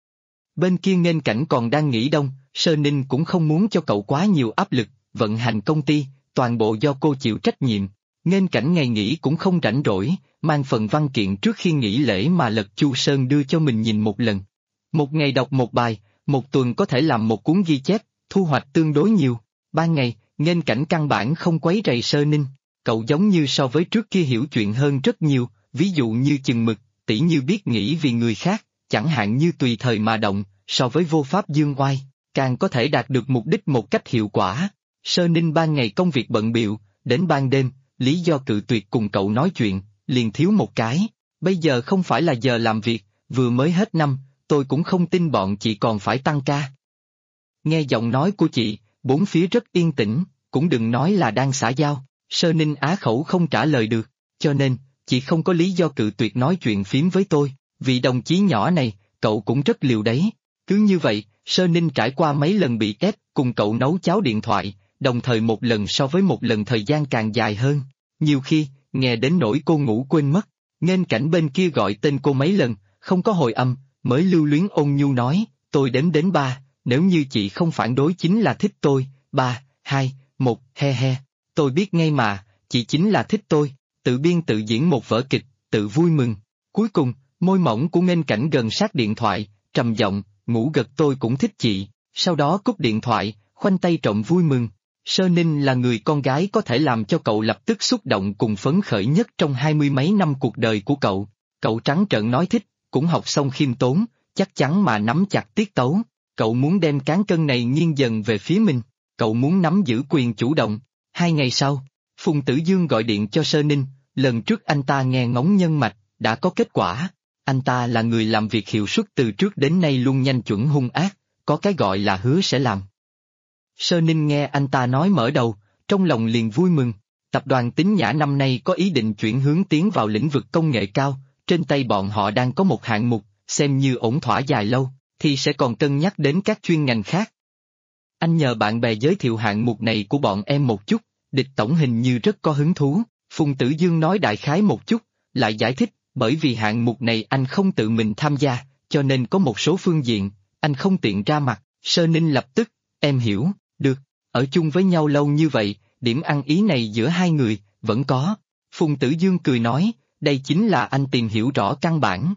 Bên kia Nghênh Cảnh còn đang nghỉ đông, Sơ Ninh cũng không muốn cho cậu quá nhiều áp lực, vận hành công ty, toàn bộ do cô chịu trách nhiệm. Nghênh Cảnh ngày nghỉ cũng không rảnh rỗi, mang phần văn kiện trước khi nghỉ lễ mà Lật Chu Sơn đưa cho mình nhìn một lần. Một ngày đọc một bài, một tuần có thể làm một cuốn ghi chép, thu hoạch tương đối nhiều. Ban ngày, Nghênh Cảnh căn bản không quấy rầy Sơ Ninh, cậu giống như so với trước kia hiểu chuyện hơn rất nhiều, ví dụ như chừng mực, tỉ như biết nghĩ vì người khác, chẳng hạn như tùy thời mà động, so với vô pháp dương oai, càng có thể đạt được mục đích một cách hiệu quả. Sơ Ninh ban ngày công việc bận bịu, đến ban đêm, lý do cự tuyệt cùng cậu nói chuyện, liền thiếu một cái, bây giờ không phải là giờ làm việc, vừa mới hết năm, tôi cũng không tin bọn chị còn phải tăng ca. Nghe giọng nói của chị, bốn phía rất yên tĩnh, cũng đừng nói là đang xã giao. Sơ Ninh á khẩu không trả lời được, cho nên, chị không có lý do cự tuyệt nói chuyện phím với tôi, vì đồng chí nhỏ này, cậu cũng rất liều đấy. Cứ như vậy, Sơ Ninh trải qua mấy lần bị ép cùng cậu nấu cháo điện thoại, đồng thời một lần so với một lần thời gian càng dài hơn. Nhiều khi, nghe đến nỗi cô ngủ quên mất, Nghênh Cảnh bên kia gọi tên cô mấy lần, không có hồi âm, mới lưu luyến ôn nhu nói, tôi đếm đến 3, nếu như chị không phản đối chính là thích tôi, 3, 2, 1, he he. Tôi biết ngay mà, chị chính là thích tôi, tự biên tự diễn một vở kịch, tự vui mừng. Cuối cùng, môi mỏng của Nghênh Cảnh gần sát điện thoại, trầm giọng, ngủ gật tôi cũng thích chị, sau đó cúp điện thoại, khoanh tay trộm vui mừng. Sơ Ninh là người con gái có thể làm cho cậu lập tức xúc động cùng phấn khởi nhất trong 20 mấy năm cuộc đời của cậu. Cậu trắng trợn nói thích, cũng học xong khiêm tốn, chắc chắn mà nắm chặt tiết tấu. Cậu muốn đem cán cân này nghiêng dần về phía mình, cậu muốn nắm giữ quyền chủ động. 2 ngày sau, Phùng Tử Dương gọi điện cho Sơ Ninh, lần trước anh ta nghe ngóng nhân mạch, đã có kết quả. Anh ta là người làm việc hiệu suất từ trước đến nay luôn nhanh chuẩn hung ác, có cái gọi là hứa sẽ làm. Sơ Ninh nghe anh ta nói mở đầu, trong lòng liền vui mừng. Tập đoàn Tín Nhã năm nay có ý định chuyển hướng tiến vào lĩnh vực công nghệ cao, trên tay bọn họ đang có một hạng mục, xem như ổn thỏa dài lâu, thì sẽ còn cân nhắc đến các chuyên ngành khác. Anh nhờ bạn bè giới thiệu hạng mục này của bọn em một chút, Địch tổng hình như rất có hứng thú, Phùng Tử Dương nói đại khái một chút, lại giải thích, bởi vì hạng mục này anh không tự mình tham gia, cho nên có một số phương diện, anh không tiện ra mặt. Sơ Ninh lập tức, em hiểu, được, ở chung với nhau lâu như vậy, điểm ăn ý này giữa hai người, vẫn có. Phùng Tử Dương cười nói, đây chính là anh tìm hiểu rõ căn bản.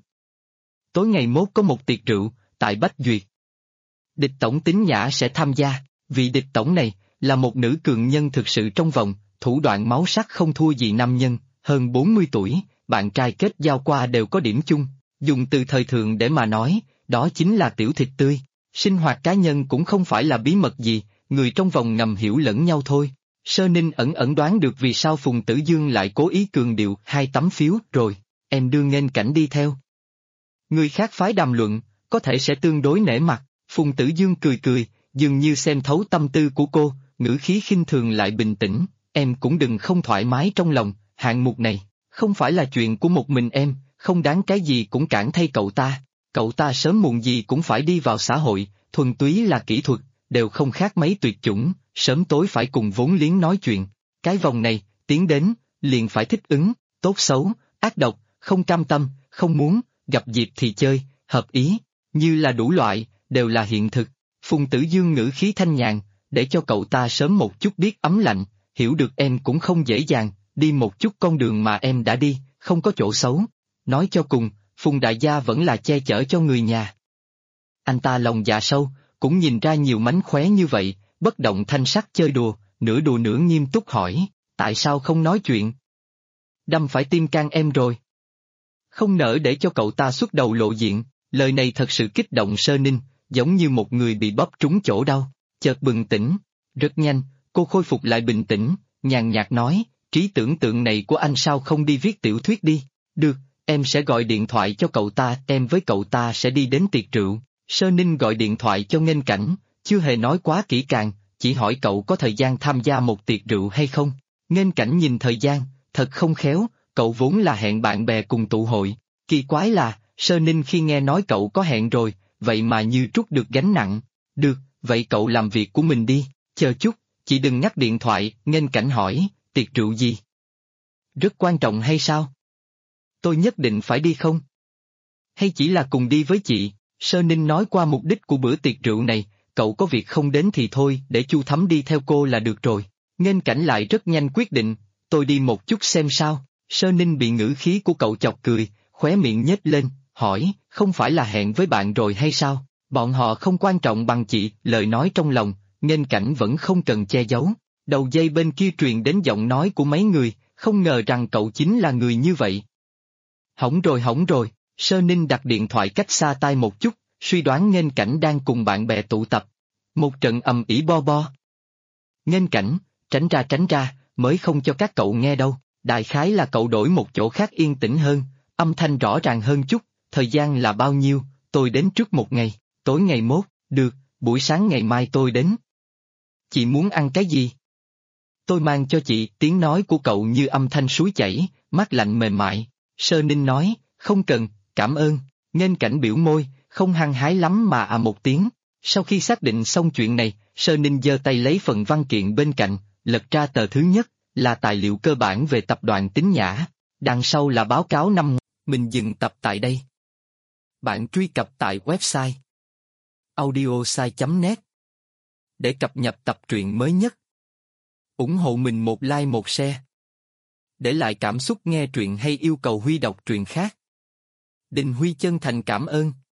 Tối ngày mốt có một tiệc rượu, tại Bách Duyệt. Địch tổng Tín Nhã sẽ tham gia, vị địch tổng này, là một nữ cường nhân thực sự trong vòng, thủ đoạn máu sắc không thua gì nam nhân, hơn 40 tuổi, bạn trai kết giao qua đều có điểm chung, dùng từ thời thượng để mà nói, đó chính là tiểu thịt tươi. Sinh hoạt cá nhân cũng không phải là bí mật gì, người trong vòng ngầm hiểu lẫn nhau thôi. Sơ Ninh ẩn ẩn đoán được vì sao Phùng Tử Dương lại cố ý cường điệu 2 tấm phiếu rồi, em đưa Nghênh Cảnh đi theo. Người khác phái đàm luận, có thể sẽ tương đối nể mặt, Phùng Tử Dương cười cười, dường như xem thấu tâm tư của cô, ngữ khí khinh thường lại bình tĩnh, em cũng đừng không thoải mái trong lòng, hạng mục này, không phải là chuyện của một mình em, không đáng cái gì cũng cản thay cậu ta sớm muộn gì cũng phải đi vào xã hội, thuần túy là kỹ thuật, đều không khác mấy tuyệt chủng, sớm tối phải cùng vốn liếng nói chuyện. Cái vòng này, tiến đến, liền phải thích ứng, tốt xấu, ác độc, không cam tâm, không muốn, gặp dịp thì chơi, hợp ý, như là đủ loại, đều là hiện thực. Phùng Tử Dương ngữ khí thanh nhàn, để cho cậu ta sớm một chút biết ấm lạnh, hiểu được em cũng không dễ dàng, đi một chút con đường mà em đã đi, không có chỗ xấu. Nói cho cùng, Phùng đại gia vẫn là che chở cho người nhà. Anh ta lòng dạ sâu, cũng nhìn ra nhiều mánh khóe như vậy, bất động thanh sắc chơi đùa nửa nghiêm túc hỏi, tại sao không nói chuyện? Đâm phải tim can em rồi. Không nỡ để cho cậu ta xuất đầu lộ diện, lời này thật sự kích động Sơ Ninh, giống như một người bị bóp trúng chỗ đau, chợt bừng tỉnh. Rất nhanh, cô khôi phục lại bình tĩnh, nhàn nhạt nói, trí tưởng tượng này của anh sao không đi viết tiểu thuyết đi, được. Em sẽ gọi điện thoại cho cậu ta, em với cậu ta sẽ đi đến tiệc rượu. Sơ Ninh gọi điện thoại cho Nghênh Cảnh, chưa hề nói quá kỹ càng, chỉ hỏi cậu có thời gian tham gia một tiệc rượu hay không. Nghênh Cảnh nhìn thời gian, thật không khéo, cậu vốn là hẹn bạn bè cùng tụ hội. Kỳ quái là, Sơ Ninh khi nghe nói cậu có hẹn rồi, vậy mà như trút được gánh nặng. Được, vậy cậu làm việc của mình đi, chờ chút, chị đừng ngắt điện thoại. Nghênh Cảnh hỏi, tiệc rượu gì? Rất quan trọng hay sao? Tôi nhất định phải đi không? Hay chỉ là cùng đi với chị? Sơ Ninh nói qua mục đích của bữa tiệc rượu này, cậu có việc không đến thì thôi, để Chu Thấm đi theo cô là được rồi. Nghênh Cảnh lại rất nhanh quyết định, tôi đi một chút xem sao. Sơ Ninh bị ngữ khí của cậu chọc cười, khóe miệng nhếch lên, hỏi, không phải là hẹn với bạn rồi hay sao? Bọn họ không quan trọng bằng chị, lời nói trong lòng, Nghênh Cảnh vẫn không cần che giấu. Đầu dây bên kia truyền đến giọng nói của mấy người, không ngờ rằng cậu chính là người như vậy. Hỏng rồi, Sơ Ninh đặt điện thoại cách xa tai một chút, suy đoán Nghênh Cảnh đang cùng bạn bè tụ tập. Một trận ầm ĩ bo bo. Nghênh Cảnh, tránh ra, mới không cho các cậu nghe đâu, đại khái là cậu đổi một chỗ khác yên tĩnh hơn, âm thanh rõ ràng hơn chút, thời gian là bao nhiêu, tôi đến trước một ngày, tối ngày mốt, được, buổi sáng ngày mai tôi đến. Chị muốn ăn cái gì? Tôi mang cho chị. Tiếng nói của cậu như âm thanh suối chảy, mát lạnh mềm mại. Sơ Ninh nói, không cần, cảm ơn. Nghênh Cảnh biểu môi, không hăng hái lắm mà một tiếng. Sau khi xác định xong chuyện này, Sơ Ninh giơ tay lấy phần văn kiện bên cạnh, lật ra tờ thứ nhất, là tài liệu cơ bản về tập đoàn Tín Nhã. Đằng sau là báo cáo năm. Mình dừng tập tại đây. Bạn truy cập tại website audiosai.net để cập nhật tập truyện mới nhất. Ủng hộ mình một like một share. Để lại cảm xúc nghe truyện hay yêu cầu Huy đọc truyện khác. Đình Huy chân thành cảm ơn.